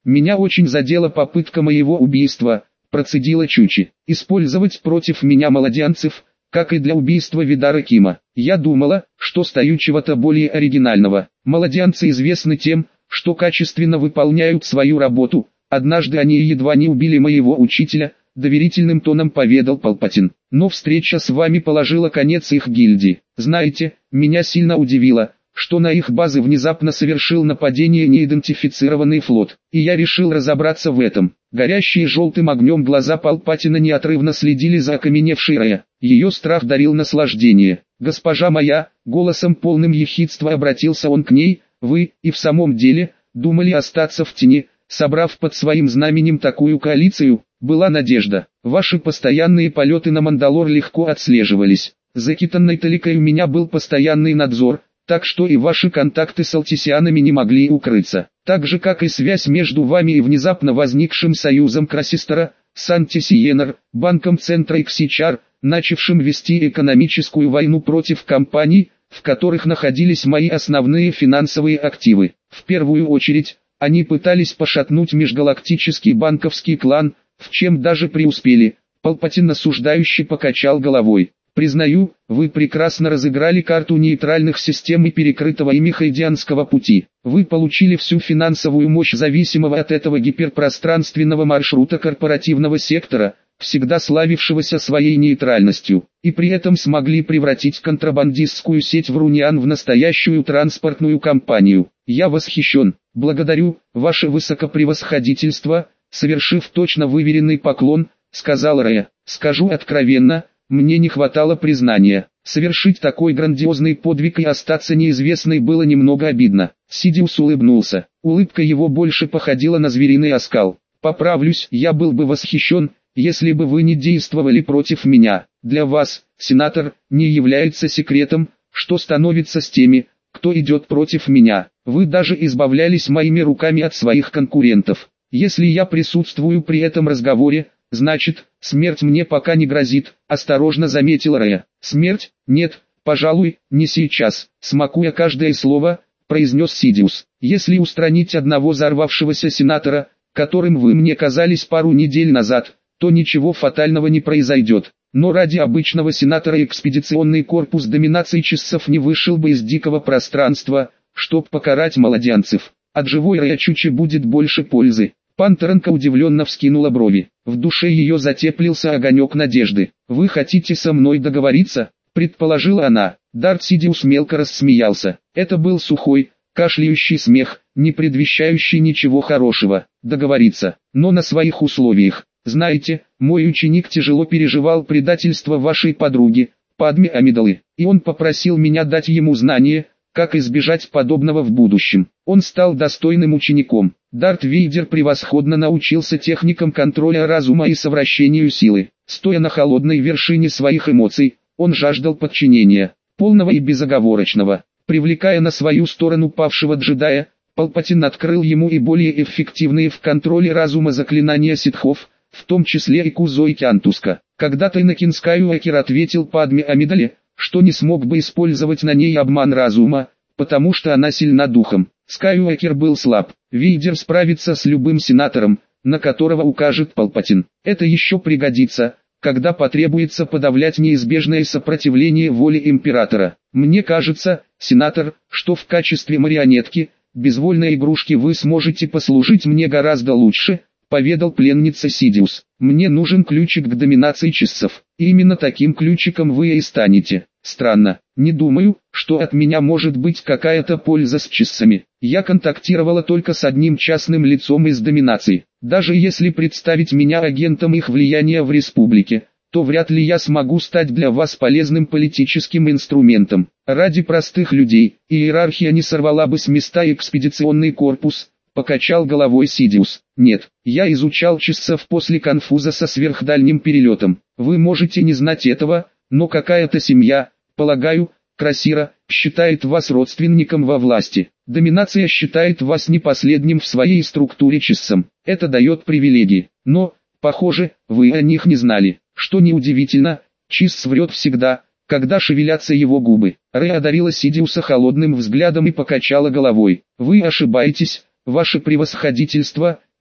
Меня очень задела попытка моего убийства, процедила Чучи. Использовать против меня молодянцев, как и для убийства Видара Кима. Я думала, что стою чего-то более оригинального. Молодянцы известны тем, что качественно выполняют свою работу. Однажды они едва не убили моего учителя, доверительным тоном поведал Палпатин. Но встреча с вами положила конец их гильдии. Знаете, меня сильно удивило, что на их базы внезапно совершил нападение неидентифицированный флот, и я решил разобраться в этом. Горящие желтым огнем глаза Палпатина неотрывно следили за окаменевшей Рея. Ее страх дарил наслаждение. «Госпожа моя», голосом полным ехидства обратился он к ней, «вы, и в самом деле, думали остаться в тени, собрав под своим знаменем такую коалицию? Была надежда. Ваши постоянные полеты на Мандалор легко отслеживались. За Китанной Таликой у меня был постоянный надзор, так что и ваши контакты с алтисианами не могли укрыться. Так же как и связь между вами и внезапно возникшим союзом Красистера, Сантисиенер, банком Центра Иксичар, начавшим вести экономическую войну против компаний, в которых находились мои основные финансовые активы. В первую очередь, они пытались пошатнуть межгалактический банковский клан, в чем даже преуспели. Палпатин осуждающе покачал головой. Признаю, вы прекрасно разыграли карту нейтральных систем и перекрытого ими хайдианского пути. Вы получили всю финансовую мощь зависимого от этого гиперпространственного маршрута корпоративного сектора, всегда славившегося своей нейтральностью, и при этом смогли превратить контрабандистскую сеть Вруниан в настоящую транспортную компанию. Я восхищен. Благодарю, ваше высокопревосходительство, совершив точно выверенный поклон, сказал Рея. Скажу откровенно, мне не хватало признания. Совершить такой грандиозный подвиг и остаться неизвестной было немного обидно. Сидиус улыбнулся. Улыбка его больше походила на звериный оскал. Поправлюсь, я был бы восхищен, если бы вы не действовали против меня. Для вас, сенатор, не является секретом, что становится с теми, кто идет против меня. Вы даже избавлялись моими руками от своих конкурентов. Если я присутствую при этом разговоре, значит, смерть мне пока не грозит, осторожно заметил Рея. Смерть? Нет, пожалуй, не сейчас, смакуя каждое слово, произнес Сидиус. Если устранить одного взорвавшегося сенатора, которым вы мне казались пару недель назад, то ничего фатального не произойдет. Но ради обычного сенатора экспедиционный корпус доминации часов не вышел бы из дикого пространства, чтоб покарать молодянцев. От живой Рея Чучи будет больше пользы. Пантеранка удивленно вскинула брови. В душе ее затеплился огонек надежды. «Вы хотите со мной договориться?» – предположила она. Дарт Сидиус мелко рассмеялся. Это был сухой, кашляющий смех, не предвещающий ничего хорошего. Договориться, но на своих условиях. Знаете, мой ученик тяжело переживал предательство вашей подруги, Падме Амидалы, и он попросил меня дать ему знания, как избежать подобного в будущем. Он стал достойным учеником. Дарт Вейдер превосходно научился техникам контроля разума и совращению силы. Стоя на холодной вершине своих эмоций, он жаждал подчинения, полного и безоговорочного. Привлекая на свою сторону павшего джедая, Палпатин открыл ему и более эффективные в контроле разума заклинания ситхов, в том числе и Кузо и Кянтуска. Когда-то Энакин Скайуокер ответил Падме Амидале, что не смог бы использовать на ней обман разума, потому что она сильна духом. Скайуокер был слаб. Вейдер справится с любым сенатором, на которого укажет Палпатин. Это еще пригодится, когда потребуется подавлять неизбежное сопротивление воле императора. Мне кажется, сенатор, что в качестве марионетки, безвольной игрушки вы сможете послужить мне гораздо лучше, поведал пленница Сидиус. Мне нужен ключик к доминации часов. И именно таким ключиком вы и станете. Странно, не думаю, что от меня может быть какая-то польза с часами. Я контактировала только с одним частным лицом из доминации. Даже если представить меня агентом их влияния в республике, то вряд ли я смогу стать для вас полезным политическим инструментом. Ради простых людей, иерархия не сорвала бы с места экспедиционный корпус, покачал головой Сидиус. Нет, я изучал часов после конфуза со сверхдальним перелетом. Вы можете не знать этого, но какая-то семья, полагаю, Красира, считает вас родственником во власти. Доминация считает вас не последним в своей структуре часом. Это дает привилегии. Но, похоже, вы о них не знали. Что неудивительно, Чисс врет всегда, когда шевелятся его губы. Рэй одарила Сидиуса холодным взглядом и покачала головой. Вы ошибаетесь, ваше превосходительство,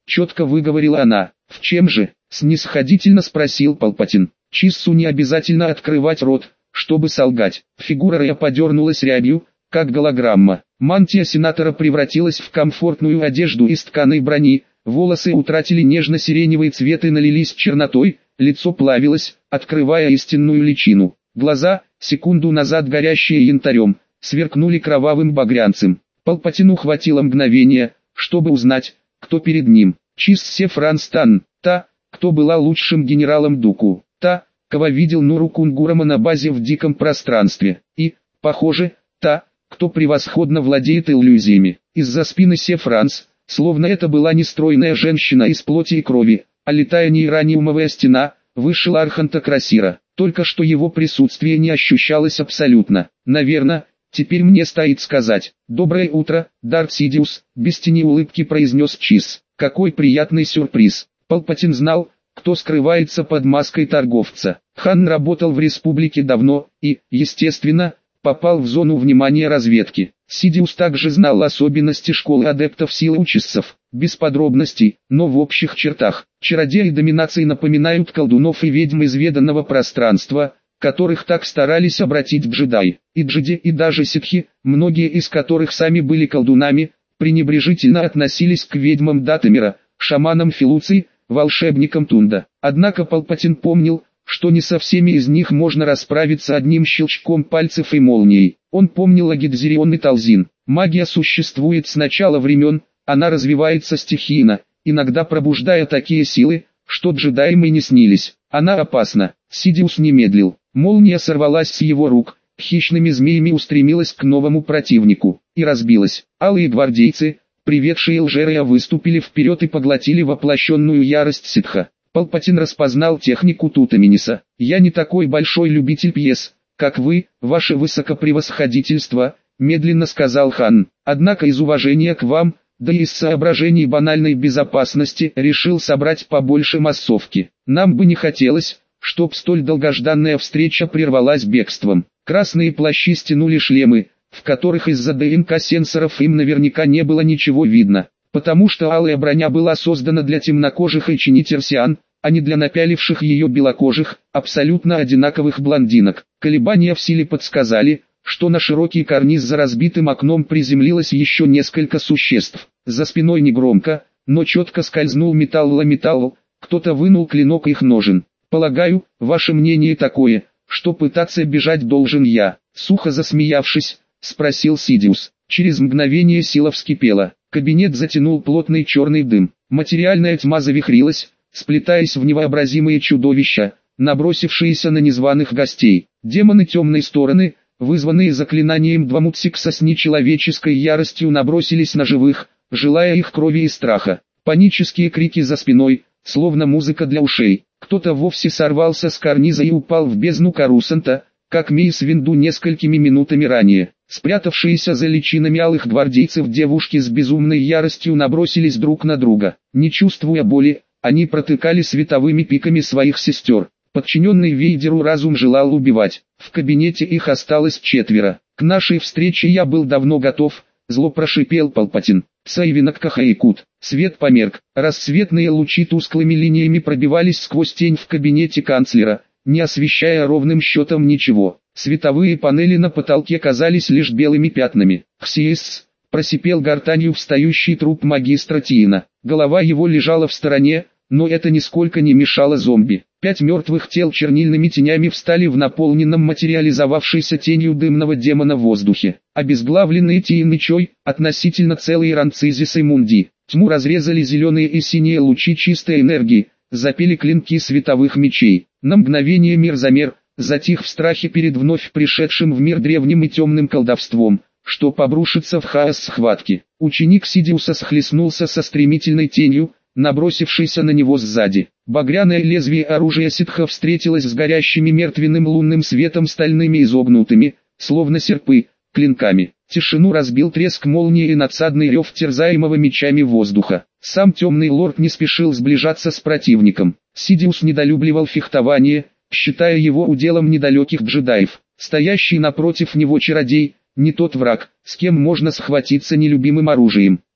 четко выговорила она. «В чем же?» — снисходительно спросил Палпатин. Чиссу не обязательно открывать рот, чтобы солгать. Фигура Рэя подернулась рябью, как голограмма. Мантия сенатора превратилась в комфортную одежду из тканой брони, волосы утратили нежно-сиреневый цвет и налились чернотой, лицо плавилось, открывая истинную личину. Глаза, секунду назад горящие янтарем, сверкнули кровавым багрянцем. Палпатину хватило мгновения, чтобы узнать, кто перед ним. Чиссе Франстан, та, кто была лучшим генералом Дуку, та, кого видел Нуру Кунгурама на базе в диком пространстве, и, похоже, та, кто превосходно владеет иллюзиями. Из-за спины Сефранс, словно это была не стройная женщина из плоти и крови, а летая нейраниумовая стена, вышел Арханта Красира. Только что его присутствие не ощущалось абсолютно. «Наверное, теперь мне стоит сказать. Доброе утро, Дарт Сидиус», без тени улыбки произнес Чиз. «Какой приятный сюрприз». Палпатин знал, кто скрывается под маской торговца. Хан работал в республике давно и, естественно, попал в зону внимания разведки. Сидиус также знал особенности школы адептов силы участцев, без подробностей, но в общих чертах. Чародеи доминации напоминают колдунов и ведьм изведанного пространства, которых так старались обратить джедаи. И джеди, и даже ситхи, многие из которых сами были колдунами, пренебрежительно относились к ведьмам Датамира, шаманам Филуции, волшебникам Тунда. Однако Палпатин помнил, что не со всеми из них можно расправиться одним щелчком пальцев и молнией. Он помнил о Гидзерион и Талзин. Магия существует с начала времен, она развивается стихийно, иногда пробуждая такие силы, что джедаям и не снились. Она опасна. Сидиус не медлил. Молния сорвалась с его рук, хищными змеями устремилась к новому противнику и разбилась. Алые гвардейцы, приведшие Лжерея, выступили вперед и поглотили воплощенную ярость ситха. Палпатин распознал технику Тутаминиса. «Я не такой большой любитель пьес, как вы, ваше высокопревосходительство», медленно сказал хан. «Однако из уважения к вам, да и из соображений банальной безопасности, решил собрать побольше массовки. Нам бы не хотелось, чтоб столь долгожданная встреча прервалась бегством». Красные плащи стянули шлемы, в которых из-за ДНК-сенсоров им наверняка не было ничего видно, потому что алая броня была создана для темнокожих и чинитерсиан, а не для напяливших ее белокожих, абсолютно одинаковых блондинок. Колебания в силе подсказали, что на широкий карниз за разбитым окном приземлилось еще несколько существ. За спиной негромко, но четко скользнул металл-ла-металл, кто-то вынул клинок их ножен. «Полагаю, ваше мнение такое, что пытаться бежать должен я», сухо засмеявшись, спросил Сидиус. Через мгновение сила вскипела. Кабинет затянул плотный черный дым. Материальная тьма завихрилась, сплетаясь в невообразимые чудовища, набросившиеся на незваных гостей. Демоны темной стороны, вызванные заклинанием Двамутсикса с нечеловеческой яростью, набросились на живых, желая их крови и страха. Панические крики за спиной, словно музыка для ушей. Кто-то вовсе сорвался с карниза и упал в бездну Карусанта, как Мейс Винду несколькими минутами ранее. Спрятавшиеся за личинами алых гвардейцев девушки с безумной яростью набросились друг на друга. Не чувствуя боли, они протыкали световыми пиками своих сестер. Подчиненный Вейдеру разум желал убивать. В кабинете их осталось четверо. «К нашей встрече я был давно готов», — зло прошипел Палпатин. Сайвинок Кахаикут. Свет померк. Рассветные лучи тусклыми линиями пробивались сквозь тень в кабинете канцлера, не освещая ровным счетом ничего. Световые панели на потолке казались лишь белыми пятнами. «Хсиэсс», — просипел гортанью встающий труп магистра Тиина. Голова его лежала в стороне, но это нисколько не мешало зомби. Пять мертвых тел чернильными тенями встали в наполненном материализовавшейся тенью дымного демона в воздухе. Обезглавленные Тиин и Чой, относительно целые Ранцизис и Мунди. Тьму разрезали зеленые и синие лучи чистой энергии, запели клинки световых мечей. На мгновение мир замер, затих в страхе перед вновь пришедшим в мир древним и темным колдовством, что побрушится в хаос схватки. Ученик Сидиуса схлестнулся со стремительной тенью, набросившейся на него сзади. Багряное лезвие оружия ситха встретилось с горящими мертвенным лунным светом стальными изогнутыми, словно серпы, клинками. Тишину разбил треск молнии и надсадный рев терзаемого мечами воздуха. Сам темный лорд не спешил сближаться с противником. Сидиус недолюбливал фехтование, считая его уделом недалеких джедаев. Стоящий напротив него чародей, не тот враг, с кем можно схватиться нелюбимым оружием.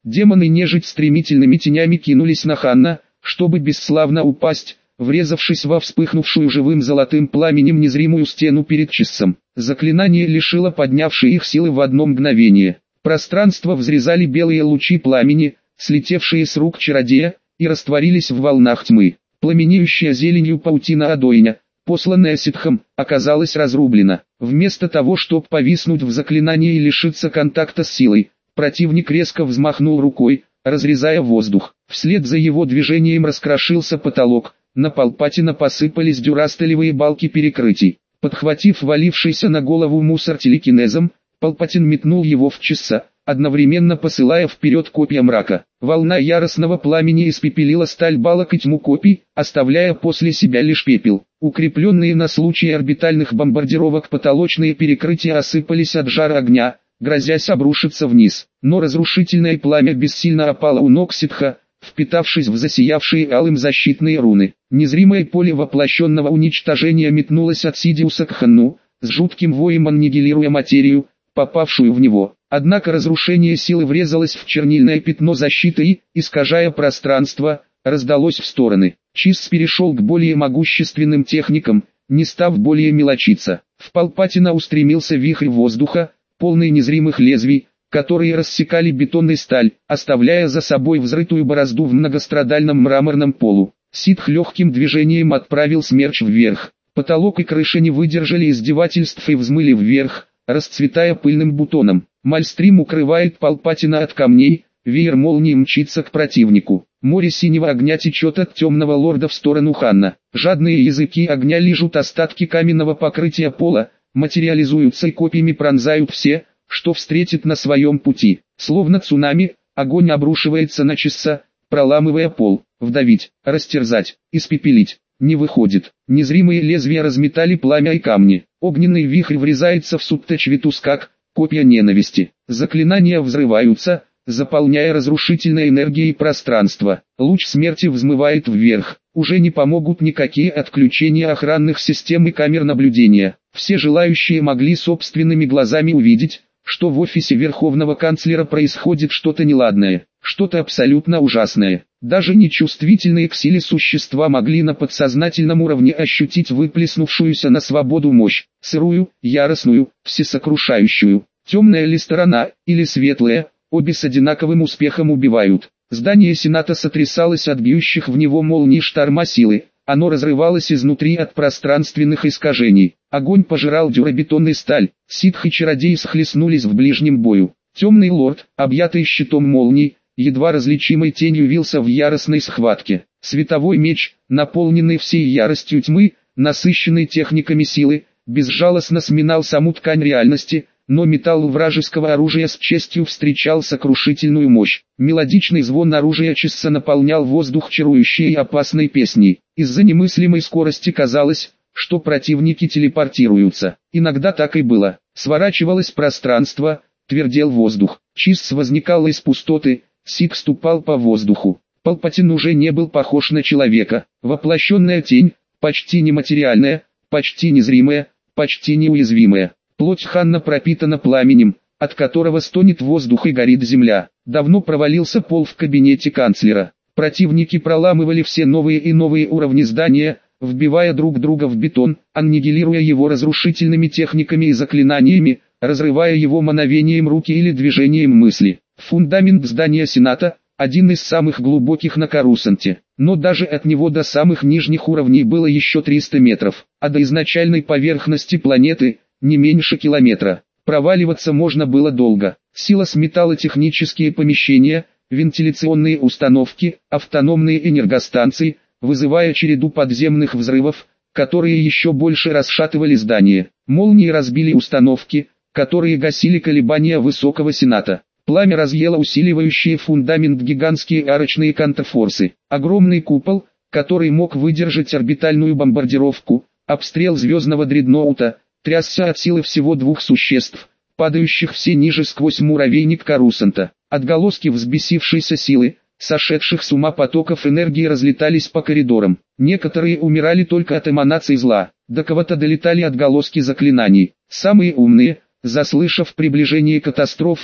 Демоны-нежить стремительными тенями кинулись на Ханна, чтобы бесславно упасть, врезавшись во вспыхнувшую живым золотым пламенем незримую стену перед Чиссом. Заклинание лишило поднявшей их силы в одно мгновение. Пространство взрезали белые лучи пламени, слетевшие с рук чародея, и растворились в волнах тьмы. Пламенеющая зеленью паутина Адоиня, посланная ситхом, оказалась разрублена. Вместо того, чтобы повиснуть в заклинании и лишиться контакта с силой, противник резко взмахнул рукой, разрезая воздух. Вслед за его движением раскрошился потолок, на Палпатина посыпались дюрастелевые балки перекрытий. Подхватив валившийся на голову мусор телекинезом, Палпатин метнул его в Чисса, одновременно посылая вперед копья мрака. Волна яростного пламени испепелила сталь балок и тьму копий, оставляя после себя лишь пепел. Укрепленные на случай орбитальных бомбардировок потолочные перекрытия осыпались от жара огня, грозясь обрушиться вниз. Но разрушительное пламя бессильно опало у ног ситха, впитавшись в засиявшие алым защитные руны. Незримое поле воплощенного уничтожения метнулось от Сидиуса к Ханну, с жутким воем аннигилируя материю, попавшую в него. Однако разрушение силы врезалось в чернильное пятно защиты и, искажая пространство, раздалось в стороны. Чисс перешел к более могущественным техникам, не став более мелочиться. В Палпатина устремился вихрь воздуха, полный незримых лезвий, которые рассекали бетон и сталь, оставляя за собой взрытую борозду в многострадальном мраморном полу. Ситх легким движением отправил смерч вверх. Потолок и крыша не выдержали издевательств и взмыли вверх, расцветая пыльным бутоном. Мальстрим укрывает Палпатина от камней, веер молнии мчится к противнику. Море синего огня течет от темного лорда в сторону Ханна. Жадные языки огня лижут остатки каменного покрытия пола, материализуются и копьями пронзают все, что встретит на своем пути. Словно цунами, огонь обрушивается на Чисса, проламывая пол. Вдавить, растерзать, испепелить. Не выходит. Незримые лезвия разметали пламя и камни. Огненный вихрь врезается в Суттачвитус как копья ненависти. Заклинания взрываются, заполняя разрушительной энергией пространство. Луч смерти взмывает вверх. Уже не помогут никакие отключения охранных систем и камер наблюдения. Все желающие могли собственными глазами увидеть, что в офисе Верховного канцлера происходит что-то неладное, что-то абсолютно ужасное. Даже нечувствительные к силе существа могли на подсознательном уровне ощутить выплеснувшуюся на свободу мощь, сырую, яростную, всесокрушающую. Темная ли сторона, или светлая, обе с одинаковым успехом убивают. Здание Сената сотрясалось от бьющих в него молний шторма силы, оно разрывалось изнутри от пространственных искажений. Огонь пожирал дюрабетон и сталь, ситх и чародей схлестнулись в ближнем бою. Темный лорд, объятый щитом молний, едва различимой тенью вился в яростной схватке. Световой меч, наполненный всей яростью тьмы, насыщенный техниками силы, безжалостно сминал саму ткань реальности, но металл вражеского оружия с честью встречал сокрушительную мощь. Мелодичный звон оружия Чисса наполнял воздух чарующей и опасной песней. Из-за немыслимой скорости казалось, что противники телепортируются. Иногда так и было. Сворачивалось пространство, твердел воздух. Чисс возникал из пустоты, Ситх ступал по воздуху. Палпатин уже не был похож на человека. Воплощенная тень, почти нематериальная, почти незримая, почти неуязвимая. Плоть Ханна пропитана пламенем, от которого стонет воздух и горит земля. Давно провалился пол в кабинете канцлера. Противники проламывали все новые и новые уровни здания, вбивая друг друга в бетон, аннигилируя его разрушительными техниками и заклинаниями, разрывая его мановением руки или движением мысли. Фундамент здания Сената – один из самых глубоких на Корусанте, но даже от него до самых нижних уровней было еще триста метров, а до изначальной поверхности планеты – не меньше километра. Проваливаться можно было долго. Сила сметала технические помещения, вентиляционные установки, автономные энергостанции, вызывая череду подземных взрывов, которые еще больше расшатывали здание. Молнии разбили установки, которые гасили колебания высокого Сената. Пламя разъело усиливающие фундамент гигантские арочные контрфорсы. Огромный купол, который мог выдержать орбитальную бомбардировку, обстрел звездного дредноута, трясся от силы всего двух существ, падающих все ниже сквозь муравейник Корусанта. Отголоски взбесившейся силы, сошедших с ума потоков энергии разлетались по коридорам. Некоторые умирали только от эманаций зла, до кого-то долетали отголоски заклинаний. Самые умные, заслышав приближение катастрофы,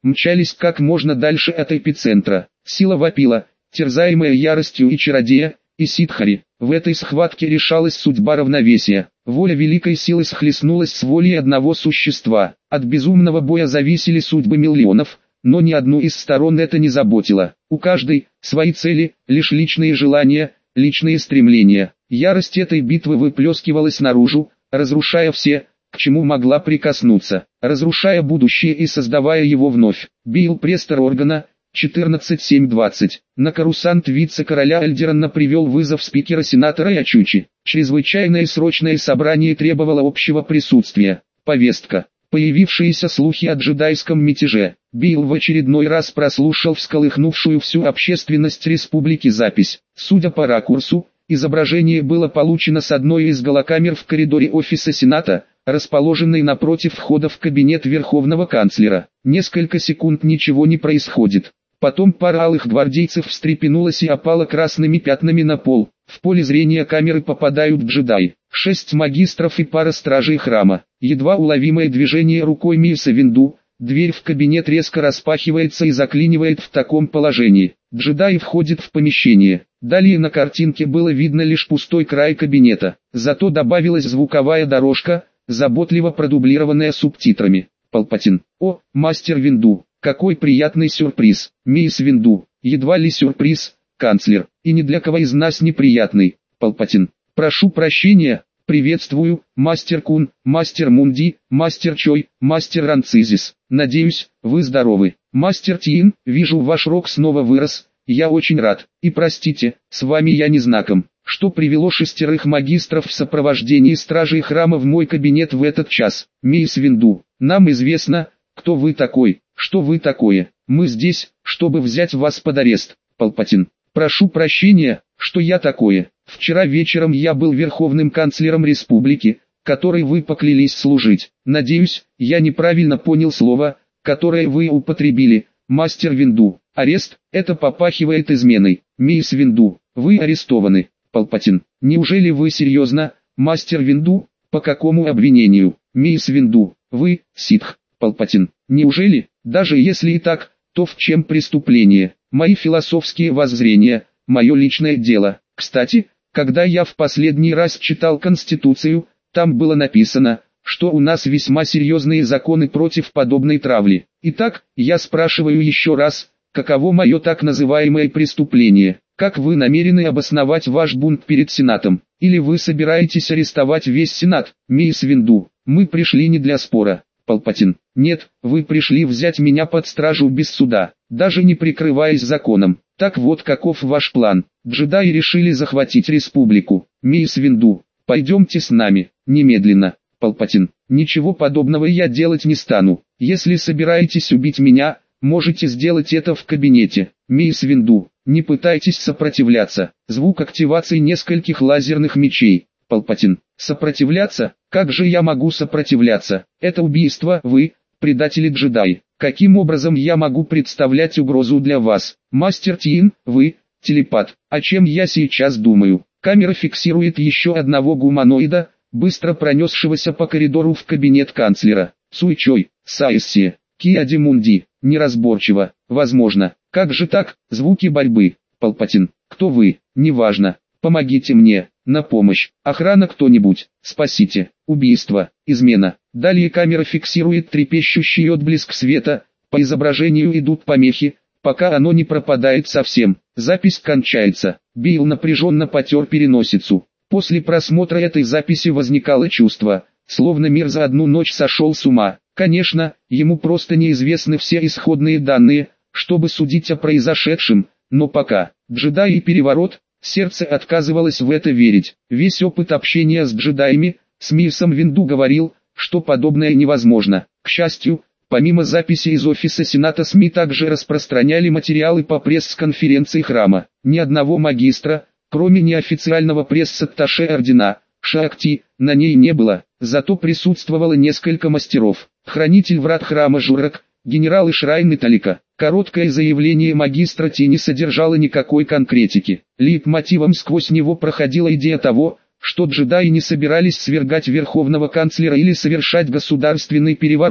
мчались как можно дальше от эпицентра. Сила вопила, терзаемая яростью и чародея, и Сидхари. В этой схватке решалась судьба равновесия. Воля великой силы схлестнулась с волей одного существа. От безумного боя зависели судьбы миллионов, но ни одну из сторон это не заботило. У каждой свои цели, лишь личные желания, личные стремления. Ярость этой битвы выплескивалась наружу, разрушая все, к чему могла прикоснуться, разрушая будущее и создавая его вновь. Билл Престер Органа, четырнадцать семь двадцать. На Корусант вице-короля Эльдерана привел вызов спикера сенатора Ячучи. Чрезвычайное срочное собрание требовало общего присутствия. Повестка. Появившиеся слухи о джедайском мятеже. Билл в очередной раз прослушал всколыхнувшую всю общественность республики запись. Судя по ракурсу, изображение было получено с одной из голокамер в коридоре офиса Сената, расположенной напротив входа в кабинет Верховного канцлера. Несколько секунд ничего не происходит. Потом пара алых гвардейцев встрепенулась и опала красными пятнами на пол. В поле зрения камеры попадают джедаи. Шесть магистров и пара стражей храма. Едва уловимое движение рукой Мейса Винду. Дверь в кабинет резко распахивается и заклинивает в таком положении. Джедай входит в помещение. Далее на картинке было видно лишь пустой край кабинета. Зато добавилась звуковая дорожка, заботливо продублированная субтитрами. Палпатин. О, мастер Винду. Какой приятный сюрприз. Мейс Винду. Едва ли сюрприз, канцлер. И ни для кого из нас неприятный. Палпатин. Прошу прощения. Приветствую, мастер Кун, мастер Мунди, мастер Чой, мастер Ранцизис. Надеюсь, вы здоровы. Мастер Тиин, вижу, ваш рог снова вырос. Я очень рад. И простите, с вами я не знаком. Что привело шестерых магистров в сопровождении стражей храма в мой кабинет в этот час? Мейс Винду. Нам известно, кто вы такой, что вы такое. Мы здесь, чтобы взять вас под арест. Палпатин. Прошу прощения, что я такое. Вчера вечером я был верховным канцлером республики, которой вы поклялись служить. Надеюсь, я неправильно понял слово, которое вы употребили, мастер Винду. Арест, это попахивает изменой. Мейс Винду, вы арестованы. Палпатин. Неужели вы серьезно, мастер Винду? По какому обвинению? Мейс Винду, вы, ситх. Палпатин. Неужели, даже если и так, то в чем преступление? Мои философские воззрения, мое личное дело. Кстати, когда я в последний раз читал Конституцию, там было написано, что у нас весьма серьезные законы против подобной травли. Итак, я спрашиваю еще раз, каково мое так называемое преступление? Как вы намерены обосновать ваш бунт перед Сенатом? Или вы собираетесь арестовать весь Сенат? Мейс Винду, мы пришли не для спора. Палпатин. Нет, вы пришли взять меня под стражу без суда, даже не прикрываясь законом. Так вот каков ваш план. Джедаи решили захватить республику. Мейс Винду, пойдемте с нами, немедленно. Палпатин. Ничего подобного я делать не стану. Если собираетесь убить меня, можете сделать это в кабинете. Мейс Винду, не пытайтесь сопротивляться. Звук активации нескольких лазерных мечей. Палпатин. Сопротивляться? Как же я могу сопротивляться? Это убийство, вы, предатели джедаи. Каким образом я могу представлять угрозу для вас? Мастер Тиин, вы, телепат. О чем я сейчас думаю? Камера фиксирует еще одного гуманоида, быстро пронесшегося по коридору в кабинет канцлера. Суйчой, Сайсси, Киади Мунди. Неразборчиво, возможно. Как же так? Звуки борьбы. Палпатин. Кто вы? Неважно. Помогите мне. На помощь. Охрана кто-нибудь. Спасите. Убийство. Измена. Далее камера фиксирует трепещущий отблеск света. По изображению идут помехи, пока оно не пропадает совсем. Запись кончается. Билл напряженно потер переносицу. После просмотра этой записи возникало чувство, словно мир за одну ночь сошел с ума. Конечно, ему просто неизвестны все исходные данные, чтобы судить о произошедшем, но пока. Джедаи и переворот. Сердце отказывалось в это верить. Весь опыт общения с джедаями, с Мейсом Винду говорил, что подобное невозможно. К счастью, помимо записи из офиса Сената СМИ также распространяли материалы по пресс-конференции храма. Ни одного магистра, кроме неофициального пресс-атташе ордена, Шакти, на ней не было, зато присутствовало несколько мастеров. Хранитель врат храма Журак, генерал Ишрайн и Талика. Короткое заявление магистра Ти не содержало никакой конкретики. Лейтмотивом сквозь него проходила идея того, что джедаи не собирались свергать верховного канцлера или совершать государственный переворот.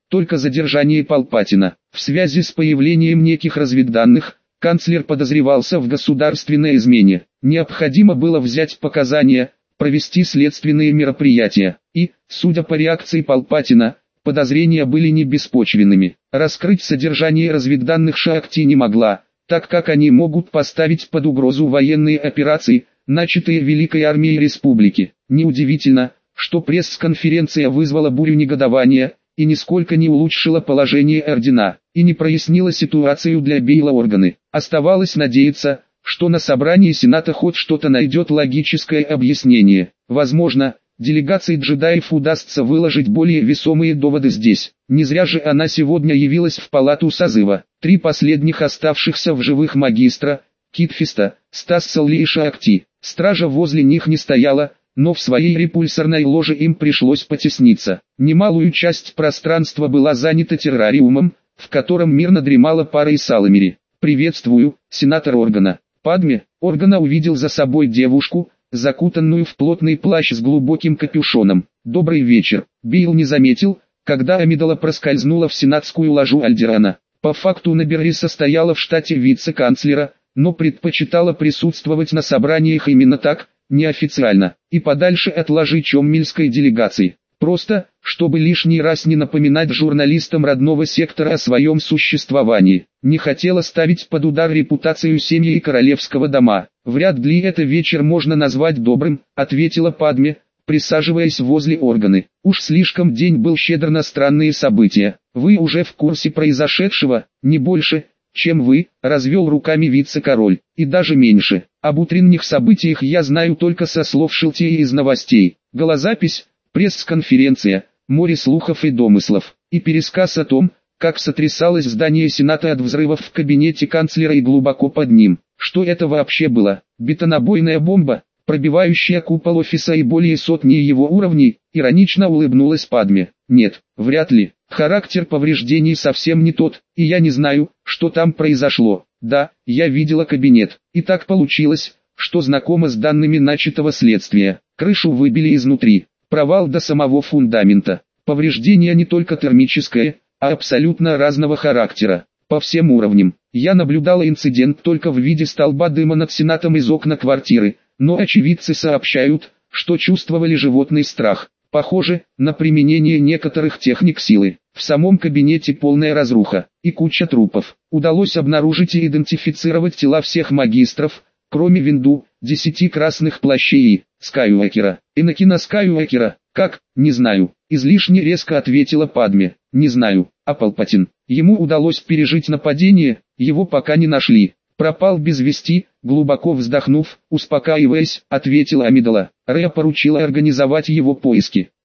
только задержание Палпатина. В связи с появлением неких разведданных, канцлер подозревался в государственной измене. Необходимо было взять показания, провести следственные мероприятия. И, судя по реакции Палпатина, подозрения были не беспочвенными. Раскрыть содержание разведданных Шаакти не могла, так как они могут поставить под угрозу военные операции, начатые Великой армией республики. Неудивительно, что пресс-конференция вызвала бурю негодования и нисколько не улучшила положение ордена, и не прояснила ситуацию для Бейла Органы. Оставалось надеяться, что на собрании Сената хоть что-то найдет логическое объяснение. Возможно, делегации джедаев удастся выложить более весомые доводы здесь. Не зря же она сегодня явилась в палату созыва. Три последних оставшихся в живых магистра, Кит Фиста, Стас Салли и Шаакти. Стража возле них не стояла, но в своей репульсорной ложе им пришлось потесниться. Немалую часть пространства была занята террариумом, в котором мирно дремала пара из Саламири. «Приветствую, сенатор Органа». Падме, Органа увидел за собой девушку, закутанную в плотный плащ с глубоким капюшоном. «Добрый вечер». Бейл не заметил, когда Амидала проскользнула в сенатскую ложу Альдерана. По факту Наберри состояла в штате вице-канцлера, но предпочитала присутствовать на собраниях именно так, неофициально, и подальше от ложи чоммельской делегации. Просто, чтобы лишний раз не напоминать журналистам родного сектора о своем существовании. Не хотела ставить под удар репутацию семьи и королевского дома. «Вряд ли это вечер можно назвать добрым», — ответила Падме, присаживаясь возле Органы. «Уж слишком день был щедр на странные события. Вы уже в курсе произошедшего, не больше, чем вы», — развел руками вице-король, — «и даже меньше. Об утренних событиях я знаю только со слов Шелтея из новостей. Голозапись, пресс-конференция, море слухов и домыслов, и пересказ о том, как сотрясалось здание Сената от взрывов в кабинете канцлера и глубоко под ним. Что это вообще было? Бетонобойная бомба, пробивающая купол офиса и более сотни его уровней?» Иронично улыбнулась Падме. «Нет, вряд ли. Характер повреждений совсем не тот, и я не знаю, что там произошло. Да, я видела кабинет, и так получилось, что знакома с данными начатого следствия. Крышу выбили изнутри, провал до самого фундамента. Повреждения не только термическое, а абсолютно разного характера, по всем уровням. Я наблюдала инцидент только в виде столба дыма над Сенатом из окна квартиры, но очевидцы сообщают, что чувствовали животный страх. Похоже на применение некоторых техник силы. В самом кабинете полная разруха и куча трупов. Удалось обнаружить и идентифицировать тела всех магистров, кроме Винду, десяти красных плащей и Скайуэкера. Энакина Скайуэкера, как, не знаю, излишне резко ответила Падме. Не знаю, а Палпатин. Ему удалось пережить нападение, его пока не нашли. Пропал без вести, глубоко вздохнув, успокаиваясь, ответила Амидала. Рэя поручила организовать его поиски.